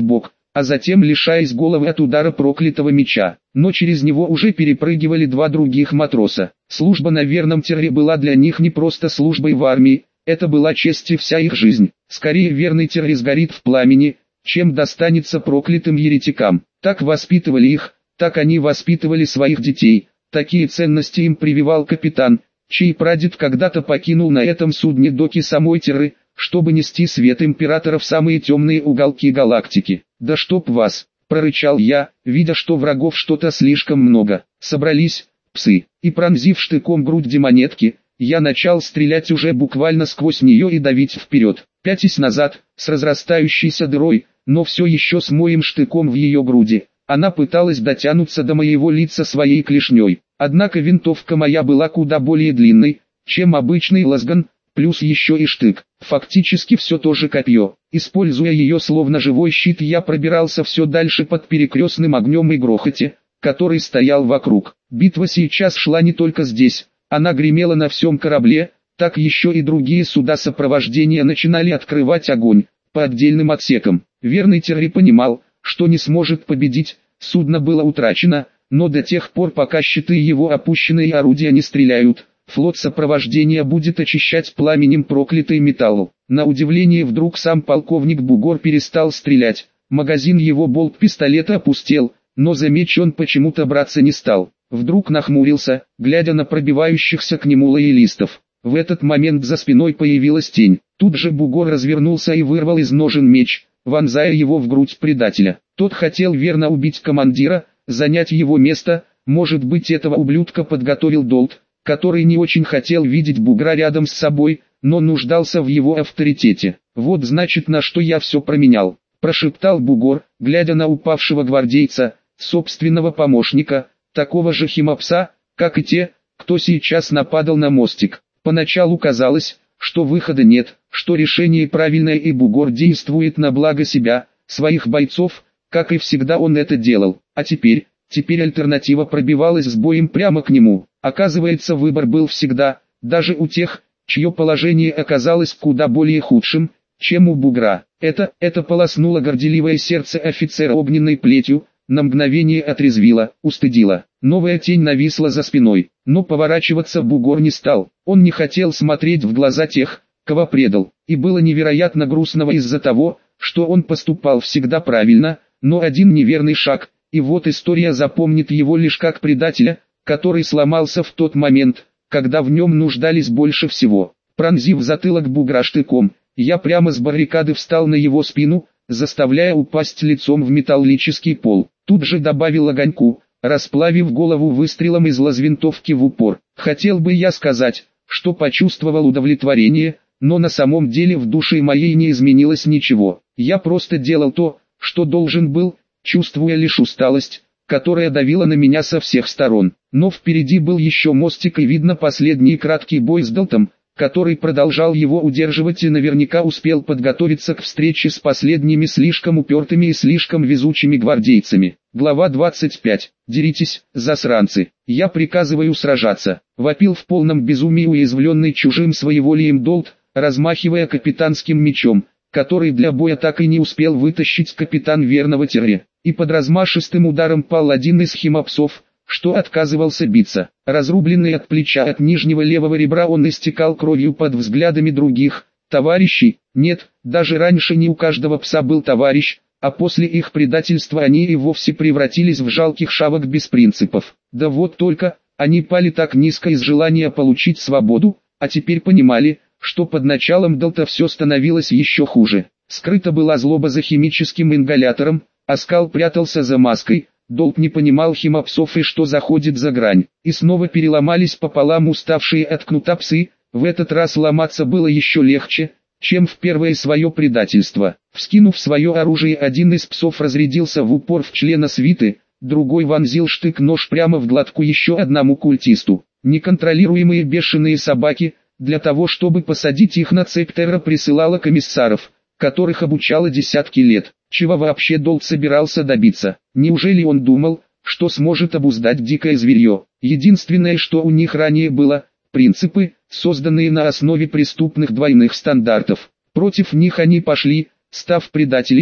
а затем лишаясь головы от удара проклятого меча. Но через него уже перепрыгивали два других матроса. Служба на верном терре была для них не просто службой в армии, это была честь и вся их жизнь. Скорее верный терре сгорит в пламени, чем достанется проклятым еретикам. Так воспитывали их, так они воспитывали своих детей, такие ценности им прививал капитан, чей прадед когда-то покинул на этом судне доки самой Терры, чтобы нести свет императора в самые темные уголки галактики. «Да чтоб вас!» – прорычал я, видя, что врагов что-то слишком много. Собрались, псы, и пронзив штыком грудь демонетки, я начал стрелять уже буквально сквозь нее и давить вперед, пятясь назад, с разрастающейся дырой, но все еще с моим штыком в ее груди. Она пыталась дотянуться до моего лица своей клешней, однако винтовка моя была куда более длинной, чем обычный лазган, плюс еще и штык, фактически все то же копье. Используя ее словно живой щит, я пробирался все дальше под перекрестным огнем и грохоте, который стоял вокруг. Битва сейчас шла не только здесь, она гремела на всем корабле, так еще и другие суда сопровождения начинали открывать огонь по отдельным отсекам. Верный Терри понимал, что не сможет победить, судно было утрачено, но до тех пор, пока щиты его опущены и орудия не стреляют, флот сопровождения будет очищать пламенем проклятый металл. На удивление вдруг сам полковник Бугор перестал стрелять, магазин его болт-пистолета опустел, но за меч он почему-то браться не стал. Вдруг нахмурился, глядя на пробивающихся к нему лоялистов. В этот момент за спиной появилась тень. Тут же Бугор развернулся и вырвал из ножен меч, вонзая его в грудь предателя. Тот хотел верно убить командира, занять его место, может быть этого ублюдка подготовил Долт, который не очень хотел видеть Бугра рядом с собой, но нуждался в его авторитете. «Вот значит на что я все променял», – прошептал Бугор, глядя на упавшего гвардейца, собственного помощника, такого же химопса, как и те, кто сейчас нападал на мостик. Поначалу казалось, что выхода нет, что решение правильное и Бугор действует на благо себя, своих бойцов, как и всегда он это делал. А теперь альтернатива пробивалась с боем прямо к нему. Оказывается, выбор был всегда, даже у тех, чье положение оказалось куда более худшим, чем у Бугра. Это полоснуло горделивое сердце офицера огненной плетью, на мгновение отрезвило, устыдило. Новая тень нависла за спиной, но поворачиваться Бугор не стал. Он не хотел смотреть в глаза тех, кого предал, и было невероятно грустного из-за того, что он поступал всегда правильно, но один неверный шаг, и вот история запомнит его лишь как предателя, который сломался в тот момент, когда в нем нуждались больше всего. Пронзив затылок Бугра штыком, я прямо с баррикады встал на его спину, заставляя упасть лицом в металлический пол. Тут же добавил огоньку, расплавив голову выстрелом из лазвинтовки в упор. Хотел бы я сказать, что почувствовал удовлетворение, но на самом деле в душе моей не изменилось ничего. Я просто делал то, что должен был, чувствуя лишь усталость, которая давила на меня со всех сторон. Но впереди был еще мостик и видно последний краткий бой с Долтом, который продолжал его удерживать и наверняка успел подготовиться к встрече с последними слишком упертыми и слишком везучими гвардейцами. Глава 25. «Деритесь, засранцы! Я приказываю сражаться!» Вопил в полном безумии уязвленный чужим своеволием Долт, размахивая капитанским мечом, который для боя так и не успел вытащить капитан верного Терри. И под размашистым ударом пал один из химопсов, что отказывался биться. Разрубленный от плеча от нижнего левого ребра, он истекал кровью под взглядами других товарищей. Нет, даже раньше не у каждого пса был товарищ, а после их предательства они и вовсе превратились в жалких шавок без принципов. Да вот только, они пали так низко из желания получить свободу, а теперь понимали, что под началом Долта все становилось еще хуже. Скрыта была злоба за химическим ингалятором, а Скал прятался за маской. Долт не понимал химопсов и что заходит за грань. И снова переломались пополам уставшие от кнута псы. В этот раз ломаться было еще легче, чем в первое свое предательство. Вскинув свое оружие, один из псов разрядился в упор в члена свиты, другой вонзил штык-нож прямо в глотку еще одному культисту. Неконтролируемые бешеные собаки, для того чтобы посадить их на цепь, Терра присылала комиссаров, которых обучала десятки лет. Чего вообще Долт собирался добиться? Неужели он думал, что сможет обуздать дикое зверье? Единственное, что у них ранее было – принципы, созданные на основе преступных двойных стандартов. Против них они пошли, став предателями,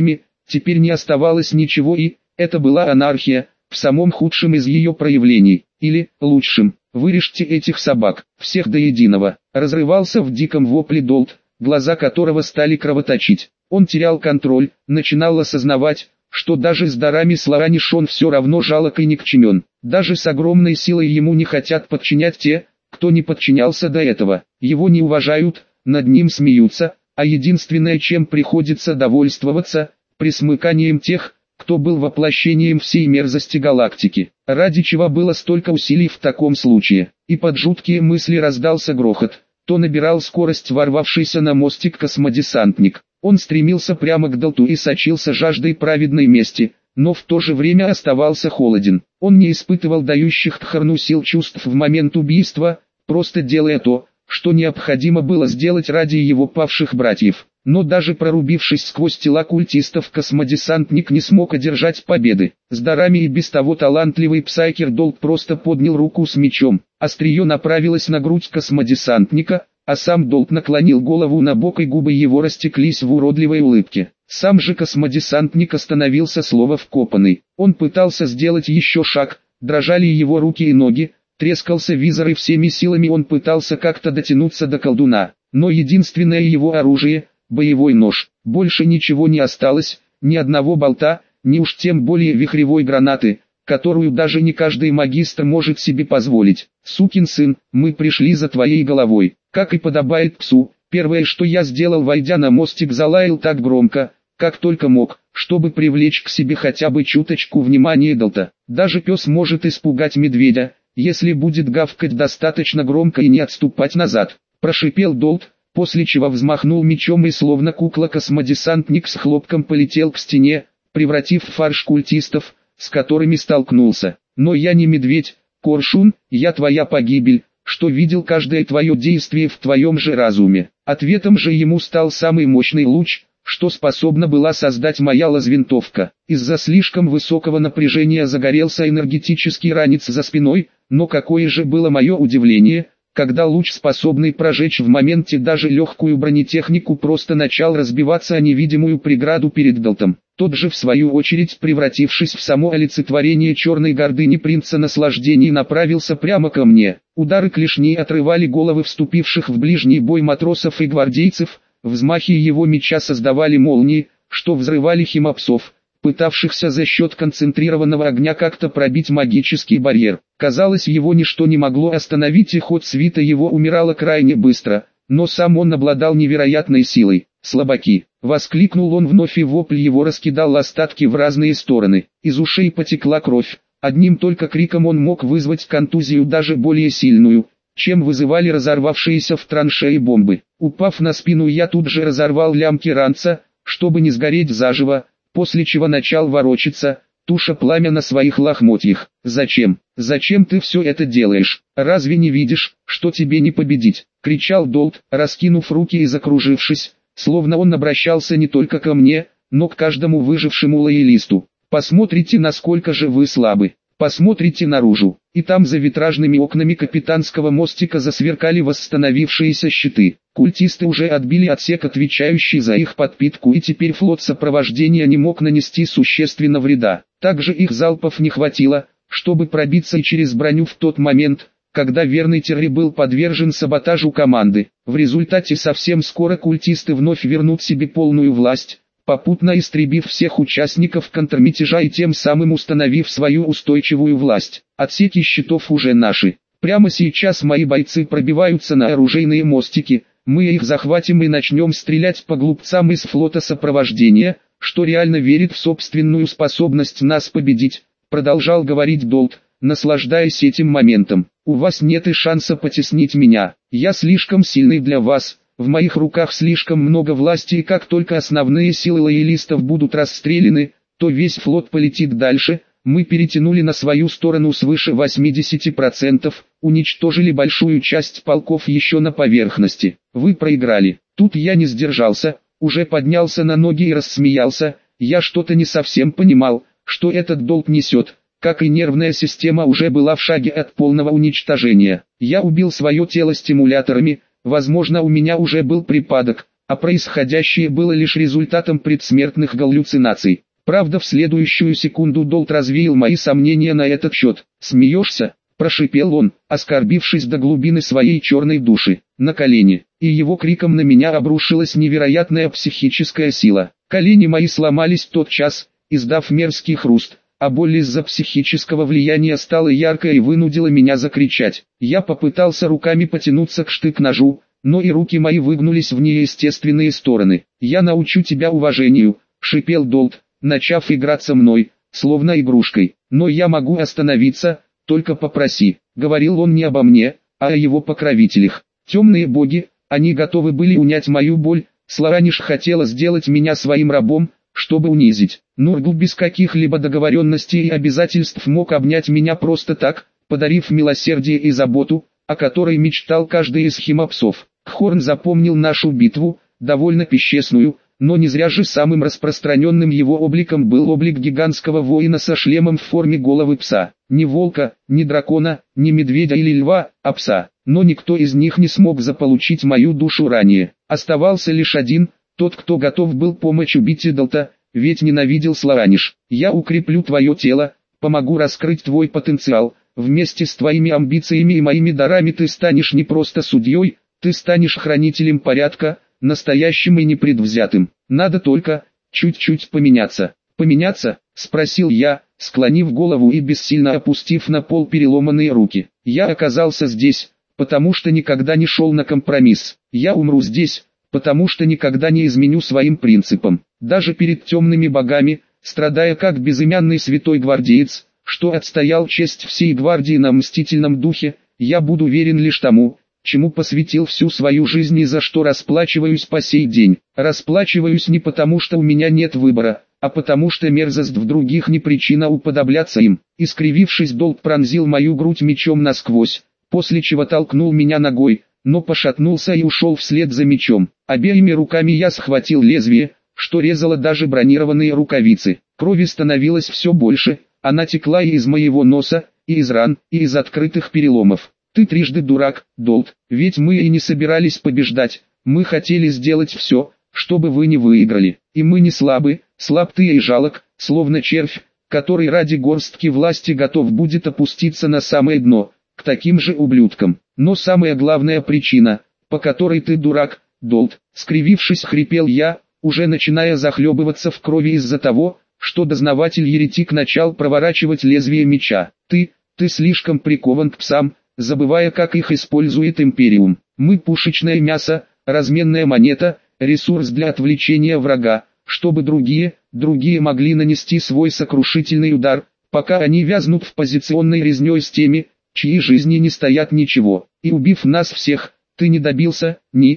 теперь не оставалось ничего и, это была анархия, в самом худшем из ее проявлений, или, лучшем, вырежьте этих собак, всех до единого, разрывался в диком вопле Долт, глаза которого стали кровоточить. Он терял контроль, начинал осознавать, что даже с дарами Слораниш он все равно жалок и никчемен. Даже с огромной силой ему не хотят подчинять те, кто не подчинялся до этого. Его не уважают, над ним смеются, а единственное, чем приходится довольствоваться, присмыканием тех, кто был воплощением всей мерзости галактики. Ради чего было столько усилий в таком случае? И под жуткие мысли раздался грохот. То набирал скорость ворвавшийся на мостик космодесантник. Он стремился прямо к Долту и сочился жаждой праведной мести, но в то же время оставался холоден. Он не испытывал дающих Тхарну сил чувств в момент убийства, просто делая то, что необходимо было сделать ради его павших братьев. Но даже прорубившись сквозь тела культистов, космодесантник не смог одержать победы. С дарами и без того талантливый Псайкер Долт просто поднял руку с мечом. Острие направилось на грудь космодесантника, а сам Долт наклонил голову на бок и губы его растеклись в уродливой улыбке. Сам же космодесантник остановился словно вкопанный. Он пытался сделать еще шаг, дрожали его руки и ноги, трескался визор и всеми силами он пытался как-то дотянуться до колдуна. Но единственное его оружие — боевой нож. Больше ничего не осталось, ни одного болта, ни уж тем более вихревой гранаты, которую даже не каждый магистр может себе позволить. «Сукин сын, мы пришли за твоей головой». Как и подобает псу, первое, что я сделал, войдя на мостик, залаял так громко, как только мог, чтобы привлечь к себе хотя бы чуточку внимания Долта. Даже пес может испугать медведя, если будет гавкать достаточно громко и не отступать назад. Прошипел Долт, после чего взмахнул мечом и словно кукла-космодесантник с хлопком полетел к стене, превратив в фарш культистов, с которыми столкнулся. Но я не медведь, Коршун, я твоя погибель, что видел каждое твое действие в твоем же разуме. Ответом же ему стал самый мощный луч, что способна была создать моя лазвинтовка. Из-за слишком высокого напряжения загорелся энергетический ранец за спиной, но какое же было мое удивление, когда луч, способный прожечь в моменте даже легкую бронетехнику, просто начал разбиваться о невидимую преграду перед Долтом. Тот же в свою очередь, превратившись в само олицетворение черной гордыни принца наслаждений, направился прямо ко мне. Удары клешней отрывали головы вступивших в ближний бой матросов и гвардейцев, взмахи его меча создавали молнии, что взрывали химопсов, пытавшихся за счет концентрированного огня как-то пробить магический барьер. Казалось, его ничто не могло остановить, и ход свита его умирала крайне быстро, но сам он обладал невероятной силой. «Слабаки!» — воскликнул он вновь, и вопль его раскидал остатки в разные стороны. Из ушей потекла кровь. Одним только криком он мог вызвать контузию даже более сильную, чем вызывали разорвавшиеся в траншеи бомбы. Упав на спину, я тут же разорвал лямки ранца, чтобы не сгореть заживо, после чего начал ворочаться, туша пламя на своих лохмотьях. «Зачем? Зачем ты все это делаешь? Разве не видишь, что тебе не победить?» — кричал Долт, раскинув руки и закружившись, словно он обращался не только ко мне, но к каждому выжившему лоялисту. «Посмотрите, насколько же вы слабы. Посмотрите наружу». И там за витражными окнами капитанского мостика засверкали восстановившиеся щиты. Культисты уже отбили отсек, отвечающий за их подпитку, и теперь флот сопровождения не мог нанести существенно вреда. Также их залпов не хватило, чтобы пробиться и через броню в тот момент, когда верный Терри был подвержен саботажу команды. В результате совсем скоро культисты вновь вернут себе полную власть, попутно истребив всех участников контрмятежа и тем самым установив свою устойчивую власть. Отсеки щитов уже наши. Прямо сейчас мои бойцы пробиваются на оружейные мостики, мы их захватим и начнем стрелять по глупцам из флота сопровождения, что реально верит в собственную способность нас победить, продолжал говорить Долт, наслаждаясь этим моментом. У вас нет и шанса потеснить меня, я слишком сильный для вас. В моих руках слишком много власти, и как только основные силы лоялистов будут расстреляны, то весь флот полетит дальше. Мы перетянули на свою сторону свыше 80%, уничтожили большую часть полков еще на поверхности. Вы проиграли. Тут я не сдержался, уже поднялся на ноги и рассмеялся. Я что-то не совсем понимал, что этот Долт несет. Как и нервная система уже была в шаге от полного уничтожения. Я убил свое тело стимуляторами. Возможно, у меня уже был припадок, а происходящее было лишь результатом предсмертных галлюцинаций. Правда, в следующую секунду Долт развеял мои сомнения на этот счет. «Смеешься?» – прошипел он, оскорбившись до глубины своей черной души, на колени, и его криком на меня обрушилась невероятная психическая сила. Колени мои сломались тотчас, издав мерзкий хруст, а боль из-за психического влияния стала яркой и вынудила меня закричать. Я попытался руками потянуться к штык-ножу, но и руки мои выгнулись в неестественные стороны. «Я научу тебя уважению», – шипел Долт, начав играть со мной, словно игрушкой. «Но я могу остановиться, только попроси». Говорил он не обо мне, а о его покровителях. Темные боги, они готовы были унять мою боль. Слараниш хотела сделать меня своим рабом, чтобы унизить. Нургл без каких-либо договоренностей и обязательств мог обнять меня просто так, подарив милосердие и заботу, о которой мечтал каждый из химопсов. Кхорн запомнил нашу битву, довольно пещесную, но не зря же самым распространенным его обликом был облик гигантского воина со шлемом в форме головы пса. Не волка, не дракона, не медведя или льва, а пса. Но никто из них не смог заполучить мою душу ранее. Оставался лишь один, тот, кто готов был помочь убить Идолта, ведь ненавидел Слараниш. «Я укреплю твое тело, помогу раскрыть твой потенциал. Вместе с твоими амбициями и моими дарами ты станешь не просто судьей, ты станешь хранителем порядка, настоящим и непредвзятым. Надо только чуть-чуть поменяться». «Поменяться?» – спросил я, склонив голову и бессильно опустив на пол переломанные руки. «Я оказался здесь, потому что никогда не шел на компромисс. Я умру здесь, потому что никогда не изменю своим принципам. Даже перед темными богами, страдая как безымянный святой гвардеец, что отстоял честь всей гвардии на мстительном духе, я буду верен лишь тому, чему посвятил всю свою жизнь и за что расплачиваюсь по сей день. Расплачиваюсь не потому, что у меня нет выбора, а потому что мерзость в других не причина уподобляться им». Искривившись, Долт пронзил мою грудь мечом насквозь, после чего толкнул меня ногой, но пошатнулся и ушел вслед за мечом. Обеими руками я схватил лезвие, что резало даже бронированные рукавицы. Крови становилось все больше, она текла и из моего носа, и из ран, и из открытых переломов. «Ты трижды дурак, Долт, ведь мы и не собирались побеждать, мы хотели сделать все, чтобы вы не выиграли, и мы не слабы, слаб ты и жалок, словно червь, который ради горстки власти готов будет опуститься на самое дно, к таким же ублюдкам. Но самая главная причина, по которой ты дурак, Долт», скривившись, хрипел я, уже начиная захлебываться в крови из-за того, что дознаватель-еретик начал проворачивать лезвие меча. Ты слишком прикован к псам, забывая, как их использует Империум. Мы пушечное мясо, разменная монета, ресурс для отвлечения врага, чтобы другие могли нанести свой сокрушительный удар, пока они вязнут в позиционной резнёй с теми, чьи жизни не стоят ничего. И убив нас всех, ты не добился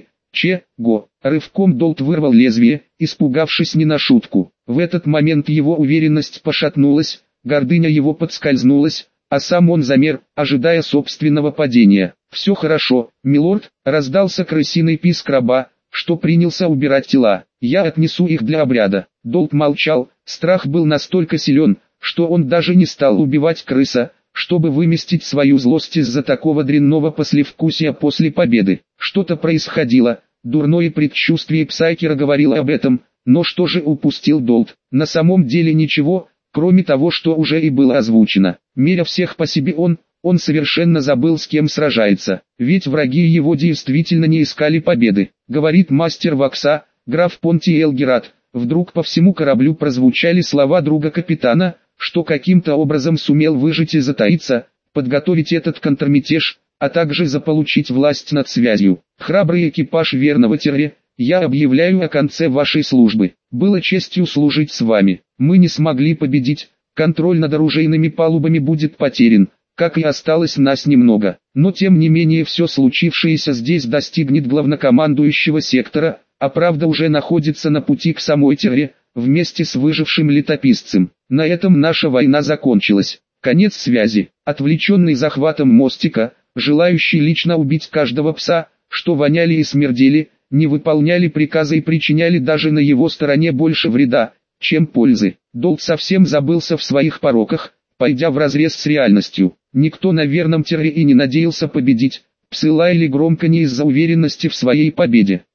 ничего. Рывком Долт вырвал лезвие, испугавшись не на шутку. В этот момент его уверенность пошатнулась, гордыня его подскользнулась, а сам он замер, ожидая собственного падения. «Все хорошо, милорд», — раздался крысиный писк раба, что принялся убирать тела. «Я отнесу их для обряда». Долт молчал, страх был настолько силен, что он даже не стал убивать крыса, чтобы выместить свою злость из-за такого дрянного послевкусия после победы. Что-то происходило, дурное предчувствие Псайкера говорило об этом, но что же упустил Долт? На самом деле ничего, кроме того, что уже и было озвучено. Меря всех по себе он совершенно забыл, с кем сражается, ведь враги его действительно не искали победы. Говорит мастер Вакса, граф Понти Элгерат. Вдруг по всему кораблю прозвучали слова друга капитана, что каким-то образом сумел выжить и затаиться, подготовить этот контрмятеж, а также заполучить власть над связью. Храбрый экипаж верного Терре, я объявляю о конце вашей службы. Было честью служить с вами. Мы не смогли победить, контроль над оружейными палубами будет потерян, как и осталось нас немного. Но тем не менее все случившееся здесь достигнет главнокомандующего сектора, а правда уже находится на пути к самой Терре, вместе с выжившим летописцем. На этом наша война закончилась. Конец связи. Отвлеченный захватом мостика, желающий лично убить каждого пса, что воняли и смердели, не выполняли приказы и причиняли даже на его стороне больше вреда, чем пользы. Долт совсем забылся в своих пороках, пойдя вразрез с реальностью. Никто на верном Терре и не надеялся победить, псы лаяли громко не из-за уверенности в своей победе.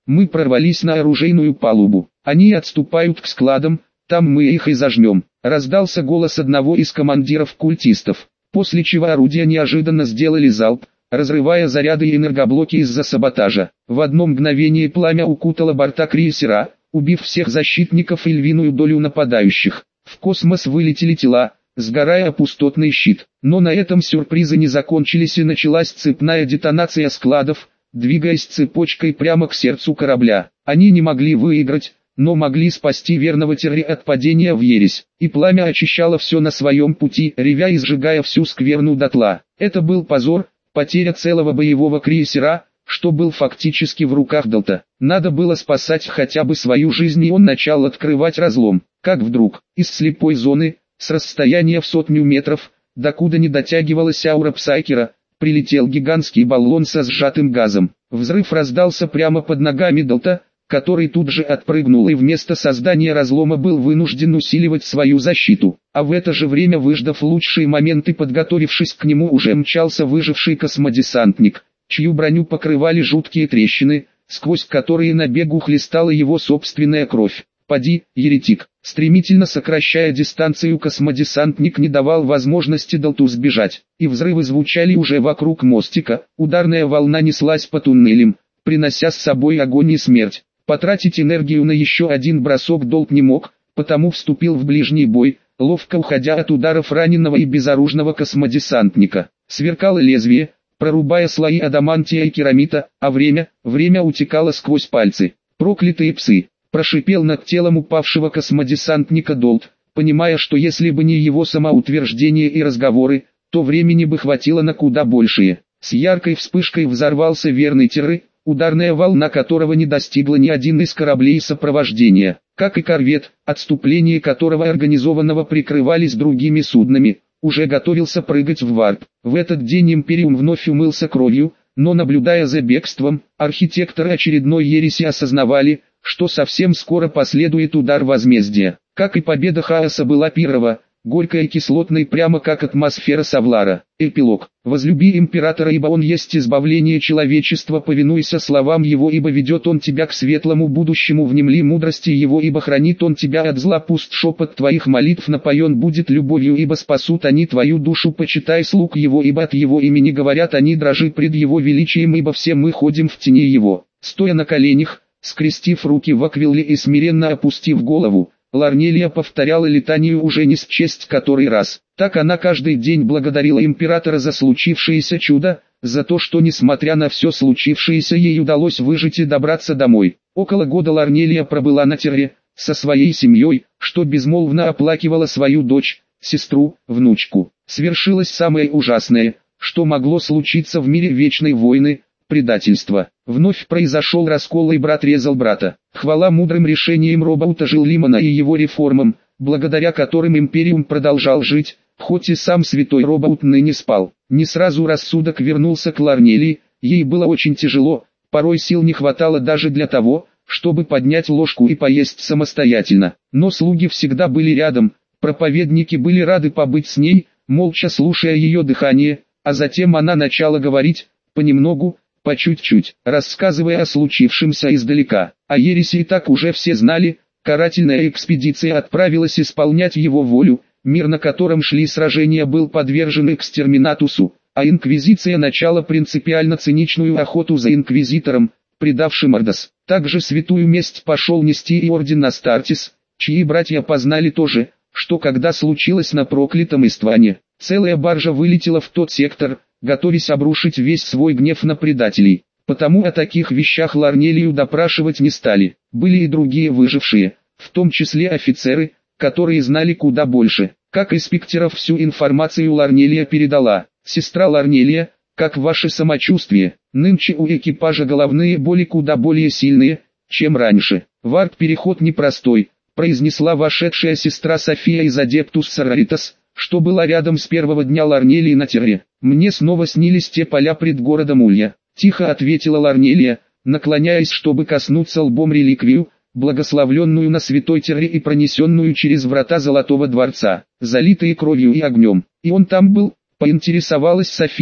Мы прорвались на оружейную палубу. Они отступают к складам, там мы их и зажмем. Раздался голос одного из командиров культистов, после чего орудия неожиданно сделали залп, разрывая заряды и энергоблоки из-за саботажа. В одно мгновение пламя укутало борта крейсера, убив всех защитников и львиную долю нападающих. В космос вылетели тела, сгорая пустотный щит. Но на этом сюрпризы не закончились и началась цепная детонация складов, двигаясь цепочкой прямо к сердцу корабля. Они не могли выиграть, но могли спасти верного Терри от падения в ересь. И пламя очищало все на своем пути, ревя и сжигая всю скверну дотла. Это был позор, потеря целого боевого крейсера, что был фактически в руках Далта. Надо было спасать хотя бы свою жизнь, и он начал открывать разлом. Как вдруг, из слепой зоны, с расстояния в 100 метров, докуда не дотягивалась аура Псайкера, прилетел гигантский баллон со сжатым газом. Взрыв раздался прямо под ногами Далта, который тут же отпрыгнул и вместо создания разлома был вынужден усиливать свою защиту. А в это же время, выждав лучшие моменты, подготовившись к нему, уже мчался выживший космодесантник, чью броню покрывали жуткие трещины, сквозь которые на бегу хлестала его собственная кровь. «Поди, еретик!» Стремительно сокращая дистанцию, космодесантник не давал возможности Далту сбежать, и взрывы звучали уже вокруг мостика. Ударная волна неслась по туннелям, принося с собой огонь и смерть. Потратить энергию на еще один бросок Далт не мог, потому вступил в ближний бой, ловко уходя от ударов раненого и безоружного космодесантника. Сверкало лезвие, прорубая слои адамантия и керамита, а время утекало сквозь пальцы. «Проклятые псы!» — прошипел над телом упавшего космодесантника Далт, понимая, что если бы не его самоутверждение и разговоры, то времени бы хватило на куда большее. С яркой вспышкой взорвался верный Терры, ударная волна которого не достигла ни один из кораблей сопровождения, как и корвет, отступление которого организованного прикрывались другими суднами, уже готовился прыгать в варп. В этот день Империум вновь умылся кровью, но наблюдая за бегством, архитекторы очередной ереси осознавали, что совсем скоро последует удар возмездия. Как и победа Хаоса была пирова, горькой и кислотной, прямо как атмосфера Савлара. Эпилог. «Возлюби императора, ибо он есть избавление человечества, повинуйся словам его, ибо ведет он тебя к светлому будущему, внемли мудрости его, ибо хранит он тебя от зла, пуст шепот твоих молитв напоен будет любовью, ибо спасут они твою душу, почитай слуг его, ибо от его имени говорят они, дрожи пред его величием, ибо все мы ходим в тени его». Стоя на коленях, скрестив руки в аквиле и смиренно опустив голову, Ларнелия повторяла летанию уже не счесть который раз. Так она каждый день благодарила императора за случившееся чудо, за то, что несмотря на все случившееся ей удалось выжить и добраться домой. Около года Ларнелия пробыла на Терре, со своей семьей, что безмолвно оплакивала свою дочь, сестру, внучку. Свершилось самое ужасное, что могло случиться в мире вечной войны, предательство. Вновь произошел раскол, и брат резал брата. Хвала мудрым решениям Робаута Жилимана и его реформам, благодаря которым Империум продолжал жить, хоть и сам святой Робаут ныне спал. Не сразу рассудок вернулся к Ларнелии, ей было очень тяжело, порой сил не хватало даже для того, чтобы поднять ложку и поесть самостоятельно. Но слуги всегда были рядом, проповедники были рады побыть с ней, молча слушая ее дыхание, а затем она начала говорить, понемногу, по чуть-чуть, рассказывая о случившемся издалека. О ереси и так уже все знали, карательная экспедиция отправилась исполнять его волю, мир, на котором шли сражения, был подвержен экстерминатусу, а инквизиция начала принципиально циничную охоту за инквизитором, предавшим Ордос. Также святую месть пошел нести и орден Астартес, чьи братья познали то же, что когда случилось на проклятом Истване. Целая баржа вылетела в тот сектор, готовясь обрушить весь свой гнев на предателей. Потому о таких вещах Ларнелию допрашивать не стали. Были и другие выжившие, в том числе офицеры, которые знали куда больше. Как из Пиктеров всю информацию Ларнелия передала. «Сестра Ларнелия, как ваше самочувствие? Нынче у экипажа головные боли куда более сильные, чем раньше. Варп-переход непростой», произнесла вошедшая сестра София из Адептус Сороритас, что была рядом с первого дня Ларнелии на Терре. «Мне снова снились те поля пред городом Улья», — тихо ответила Ларнелия, наклоняясь, чтобы коснуться лбом реликвию, благословленную на святой Терре и пронесенную через врата Золотого дворца, залитые кровью и огнем. «И он там был?» — поинтересовалась София,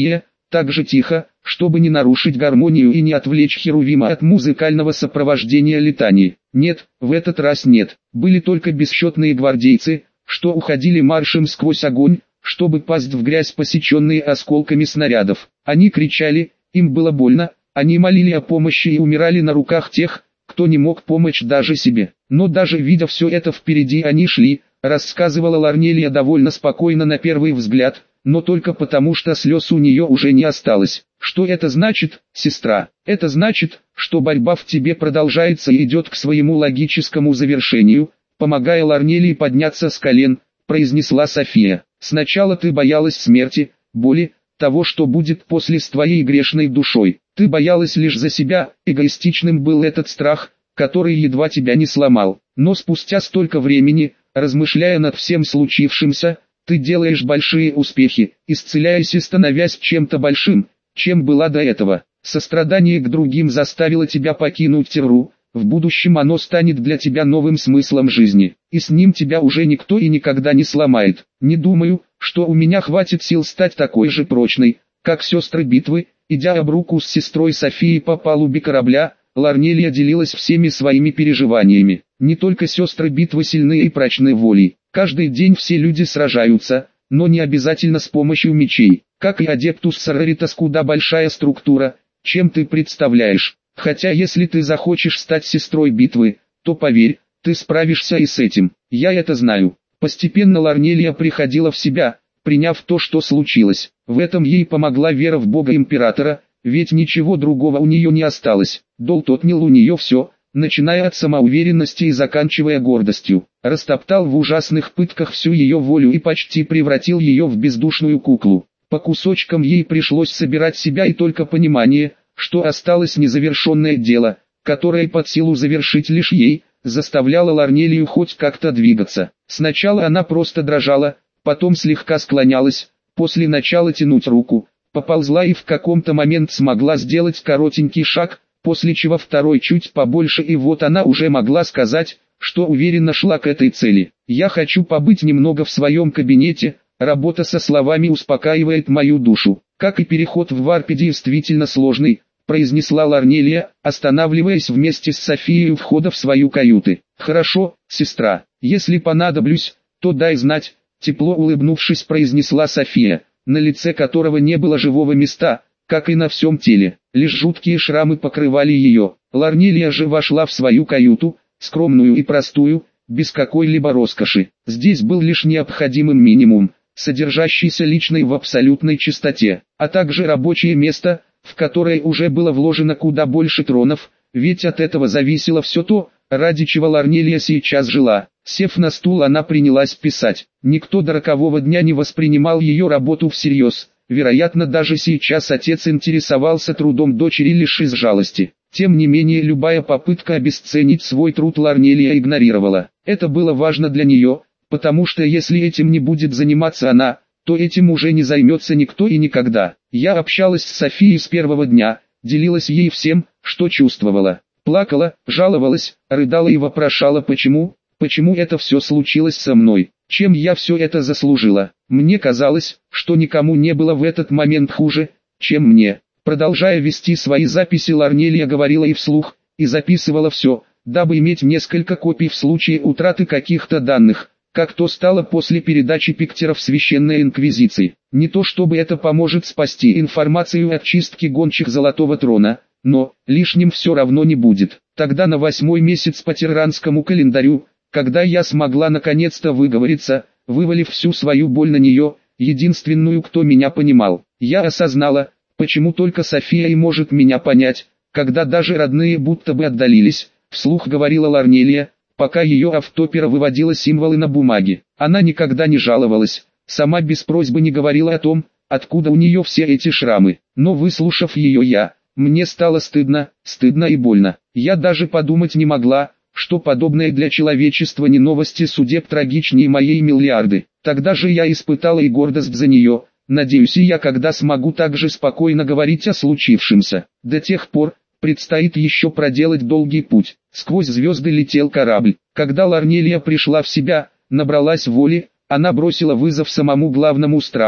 так же тихо, чтобы не нарушить гармонию и не отвлечь Херувима от музыкального сопровождения летаний. Нет, в этот раз нет. Были только бесчетные гвардейцы, что уходили маршем сквозь огонь, чтобы пасть в грязь, посеченные осколками снарядов. Они кричали, им было больно, они молили о помощи и умирали на руках тех, кто не мог помочь даже себе. Но даже видя все это впереди, они шли, рассказывала Лорнелия довольно спокойно на первый взгляд, но только потому, что слез у нее уже не осталось. Что это значит, сестра? Это значит, что борьба в тебе продолжается и идет к своему логическому завершению, помогая Лорнелии подняться с колен, произнесла София. Сначала ты боялась смерти, боли, того, что будет после с твоей грешной душой. Ты боялась лишь за себя, эгоистичным был этот страх, который едва тебя не сломал. Но спустя столько времени, размышляя над всем случившимся, ты делаешь большие успехи, исцеляясь и становясь чем-то большим, чем была до этого. Сострадание к другим заставило тебя покинуть терру, в будущем оно станет для тебя новым смыслом жизни, и с ним тебя уже никто и никогда не сломает. Не думаю, что у меня хватит сил стать такой же прочной, как сестры битвы. Идя об руку с сестрой Софией по палубе корабля, Лорнелия делилась всеми своими переживаниями. Не только сестры битвы сильны и прочны волей. Каждый день все люди сражаются, но не обязательно с помощью мечей. Как и Адептус Сороритас куда большая структура, чем ты представляешь. Хотя если ты захочешь стать сестрой битвы, то поверь, ты справишься и с этим. Я это знаю. Постепенно Лорнелия приходила в себя, приняв то, что случилось. В этом ей помогла вера в Бога Императора, ведь ничего другого у нее не осталось. Долт отнял у нее все, начиная от самоуверенности и заканчивая гордостью. Растоптал в ужасных пытках всю ее волю и почти превратил ее в бездушную куклу. По кусочкам ей пришлось собирать себя, и только понимание, что осталось незавершенное дело, которое под силу завершить лишь ей, заставляло Лорнелию хоть как-то двигаться. Сначала она просто дрожала, потом слегка склонялась, после начала тянуть руку, поползла и в каком-то момент смогла сделать коротенький шаг, после чего второй чуть побольше, и вот она уже могла сказать, что уверенно шла к этой цели. «Я хочу побыть немного в своем кабинете, работа со словами успокаивает мою душу, как и переход в варпе действительно сложный», произнесла Лорнелия, останавливаясь вместе с Софией у входа в свою каюты. «Хорошо, сестра, если понадоблюсь, то дай знать», тепло улыбнувшись произнесла София, на лице которого не было живого места, как и на всем теле, лишь жуткие шрамы покрывали ее. Лорнелия же вошла в свою каюту, скромную и простую, без какой-либо роскоши. Здесь был лишь необходимый минимум, содержащийся лично и в абсолютной чистоте, а также рабочее место, в которое уже было вложено куда больше тронов, ведь от этого зависело все то, ради чего Лорнелия сейчас жила. Сев на стул, она принялась писать. Никто до рокового дня не воспринимал ее работу всерьез. Вероятно, даже сейчас отец интересовался трудом дочери лишь из жалости. Тем не менее, любая попытка обесценить свой труд Лорнелия игнорировала. Это было важно для нее, потому что если этим не будет заниматься она, то этим уже не займется никто и никогда. Я общалась с Софией с первого дня, делилась ей всем, что чувствовала. Плакала, жаловалась, рыдала и вопрошала почему это все случилось со мной, чем я все это заслужила. Мне казалось, что никому не было в этот момент хуже, чем мне. Продолжая вести свои записи, Лорнелия говорила и вслух, и записывала все, дабы иметь несколько копий в случае утраты каких-то данных, как то стало после передачи Пиктеров Священной Инквизиции. Не то чтобы это поможет спасти информацию от чистки гончих Золотого Трона, но лишним все равно не будет. Тогда на 8-й месяц по терранскому календарю, когда я смогла наконец-то выговориться, вывалив всю свою боль на нее, единственную, кто меня понимал, я осознала, почему только София и может меня понять, когда даже родные будто бы отдалились, вслух говорила Лорнелия, пока ее автопера выводила символы на бумаге. Она никогда не жаловалась, сама без просьбы не говорила о том, откуда у нее все эти шрамы, но выслушав ее мне стало стыдно и больно. Я даже подумать не могла, что подобное для человечества не новости судеб трагичнее моей миллиарды. Тогда же я испытала и гордость за нее. Надеюсь, и я когда смогу так же спокойно говорить о случившемся. До тех пор, предстоит еще проделать долгий путь. Сквозь звезды летел корабль. Когда Лорнелия пришла в себя, набралась воли, она бросила вызов самому главному страху,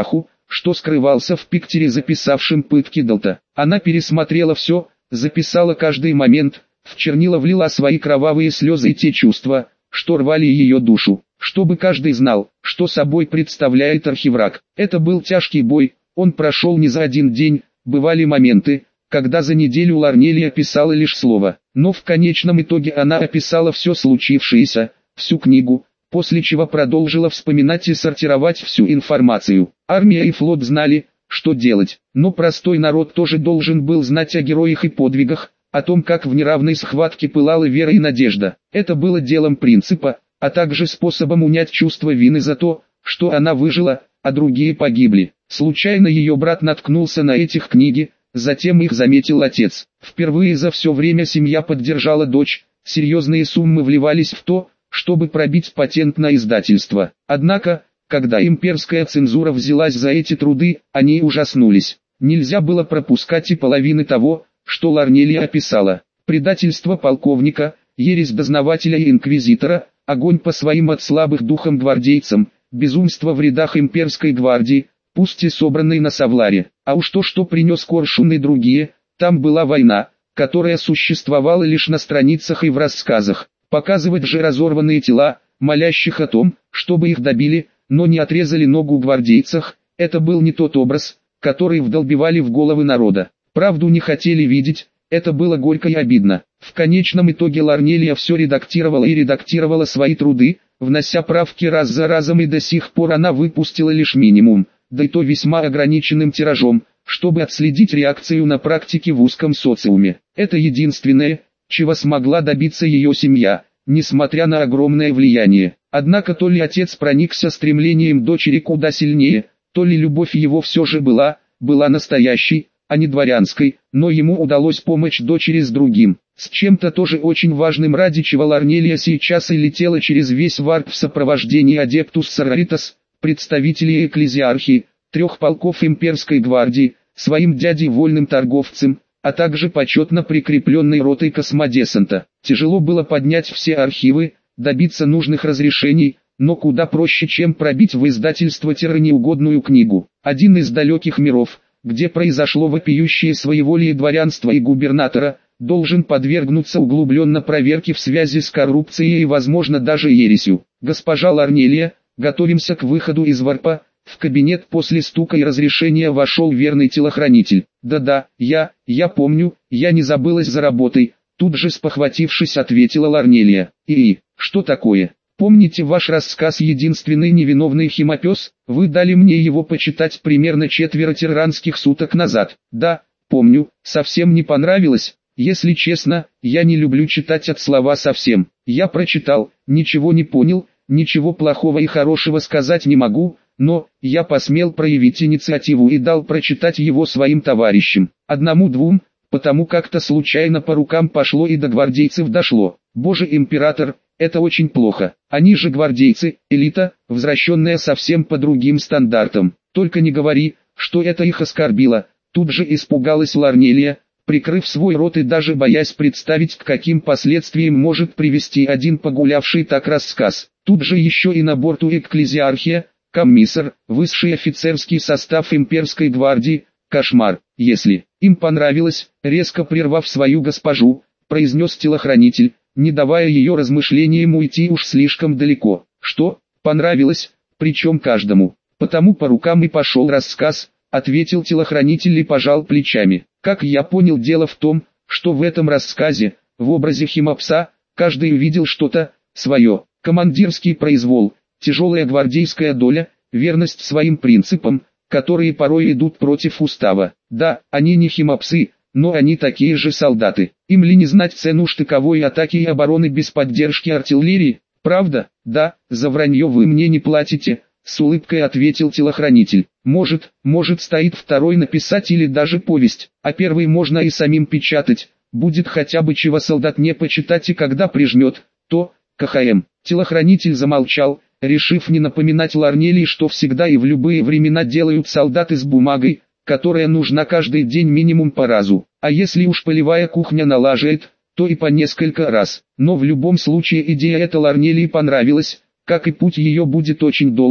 что скрывался в пиктере, записавшем пытки Далта. Она пересмотрела все, записала каждый момент, в чернила влила свои кровавые слезы и те чувства, что рвали ее душу, чтобы каждый знал, что собой представляет архивраг. Это был тяжкий бой, он прошел не за один день, бывали моменты, когда за неделю Ларнелия писала лишь слово, но в конечном итоге она описала все случившееся, всю книгу, после чего продолжила вспоминать и сортировать всю информацию. Армия и флот знали, что делать, но простой народ тоже должен был знать о героях и подвигах, о том, как в неравной схватке пылала вера и надежда. Это было делом принципа, а также способом унять чувство вины за то, что она выжила, а другие погибли. Случайно ее брат наткнулся на этих книги, затем их заметил отец. Впервые за все время семья поддержала дочь, серьезные суммы вливались в то, чтобы пробить патент на издательство. Однако, когда имперская цензура взялась за эти труды, они ужаснулись. Нельзя было пропускать и половины того, что Ларнелия описала. Предательство полковника, ересь дознавателя и инквизитора, огонь по своим от слабых духом гвардейцам, безумство в рядах имперской гвардии, пусть и собранной на Савларе. А уж то, что принес Коршун и другие, там была война, которая существовала лишь на страницах и в рассказах. Показывать же разорванные тела, молящих о том, чтобы их добили, но не отрезали ногу гвардейцах, это был не тот образ, который вдолбивали в головы народа. Правду не хотели видеть, это было горько и обидно. В конечном итоге Ларнелия все редактировала и редактировала свои труды, внося правки раз за разом, и до сих пор она выпустила лишь минимум, да и то весьма ограниченным тиражом, чтобы отследить реакцию на практике в узком социуме. Это единственное, чего смогла добиться ее семья, несмотря на огромное влияние. Однако то ли отец проникся стремлением дочери куда сильнее, то ли любовь его все же была настоящей, а не дворянской, но ему удалось помочь дочери с другим, с чем-то тоже очень важным, ради чего Ларнелия сейчас и летела через весь Варп в сопровождении Адептус Сороритас, представителей экклезиархии, 3 полков имперской гвардии, своим дядей вольным торговцем, а также почетно прикрепленной ротой космодесанта. Тяжело было поднять все архивы, добиться нужных разрешений, но куда проще, чем пробить в издательство неугодную книгу. Один из далеких миров, где произошло вопиющее своеволие дворянства и губернатора, должен подвергнуться углубленно проверке в связи с коррупцией и, возможно, даже ересью. Госпожа Ларнелия, готовимся к выходу из Варпа. В кабинет после стука и разрешения вошел верный телохранитель. «Да-да, я помню, я не забылась за работой», тут же спохватившись ответила Ларнелия. «И, что такое? Помните ваш рассказ «Единственный невиновный химопес»? Вы дали мне его почитать примерно 4 тиранских суток назад». «Да, помню, совсем не понравилось. Если честно, я не люблю читать от слова совсем. Я прочитал, ничего не понял, ничего плохого и хорошего сказать не могу, но я посмел проявить инициативу и дал прочитать его своим товарищам. 1-2, потому как-то случайно по рукам пошло и до гвардейцев дошло. Боже, император, это очень плохо. Они же гвардейцы, элита, возвращенная совсем по другим стандартам. Только не говори, что это их оскорбило». Тут же испугалась Ларнелия, прикрыв свой рот и даже боясь представить, к каким последствиям может привести один погулявший так рассказ. Тут же еще и на борту экклезиархия, комиссар, высший офицерский состав имперской гвардии. Кошмар. Если им понравилось, резко прервав свою госпожу, произнес телохранитель, не давая ее размышлениям уйти уж слишком далеко. Что, понравилось, причем каждому. Потому по рукам и пошел рассказ, ответил телохранитель и пожал плечами. Как я понял, дело в том, что в этом рассказе, в образе химопса, каждый увидел что-то свое. Командирский произвол, тяжелая гвардейская доля, верность своим принципам, которые порой идут против устава. Да, они не химопсы, но они такие же солдаты. Им ли не знать цену штыковой атаки и обороны без поддержки артиллерии? Правда? Да, за вранье вы мне не платите, с улыбкой ответил телохранитель. Может, стоит второй написать или даже повесть, а первый можно и самим печатать. Будет хотя бы чего солдат не почитать, и когда прижмет, то, КХМ. Телохранитель замолчал, решив не напоминать Ларнелии, что всегда и в любые времена делают солдаты с бумагой, которая нужна каждый день минимум по разу. А если уж полевая кухня налаживает, то и по несколько раз. Но в любом случае идея эта Ларнелии понравилась, как и путь ее будет очень долгим.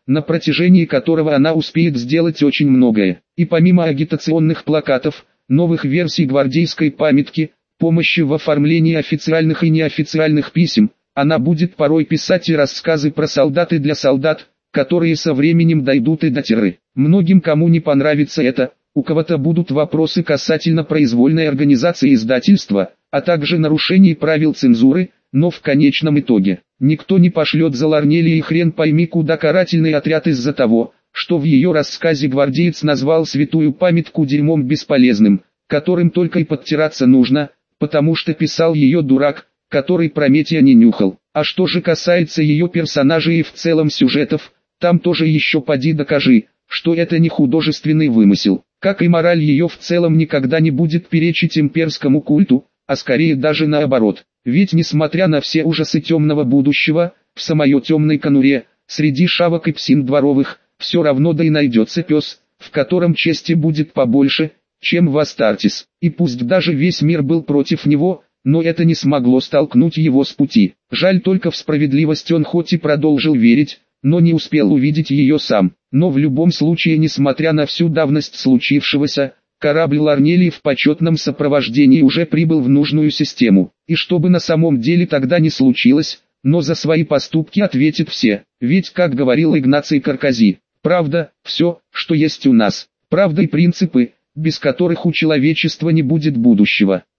на протяжении которого она успеет сделать очень многое. И помимо агитационных плакатов, новых версий гвардейской памятки, помощи в оформлении официальных и неофициальных писем, она будет порой писать и рассказы про солдат и для солдат, которые со временем дойдут и до тиры. Многим, кому не понравится это, у кого-то будут вопросы касательно произвольной организации издательства, а также нарушений правил цензуры, но в конечном итоге, никто не пошлет за Лорнелией хрен пойми куда карательный отряд из-за того, что в ее рассказе гвардеец назвал святую памятку дерьмом бесполезным, которым только и подтираться нужно, потому что писал ее дурак, который Прометия не нюхал. А что же касается ее персонажей и в целом сюжетов, там тоже еще поди докажи, что это не художественный вымысел. Как и мораль ее в целом никогда не будет перечить имперскому культу, а скорее даже наоборот. Ведь несмотря на все ужасы темного будущего, в самой темной конуре, среди шавок и псин дворовых, все равно да и найдется пес, в котором чести будет побольше, чем в Астартис. И пусть даже весь мир был против него, но это не смогло столкнуть его с пути. Жаль только в справедливость он хоть и продолжил верить, но не успел увидеть ее сам. Но в любом случае, несмотря на всю давность случившегося, корабль Лорнелии в почетном сопровождении уже прибыл в нужную систему. И что бы на самом деле тогда не случилось, но за свои поступки ответят все. Ведь, как говорил Игнаций Каркази, правда, все, что есть у нас, правда и принципы, без которых у человечества не будет будущего.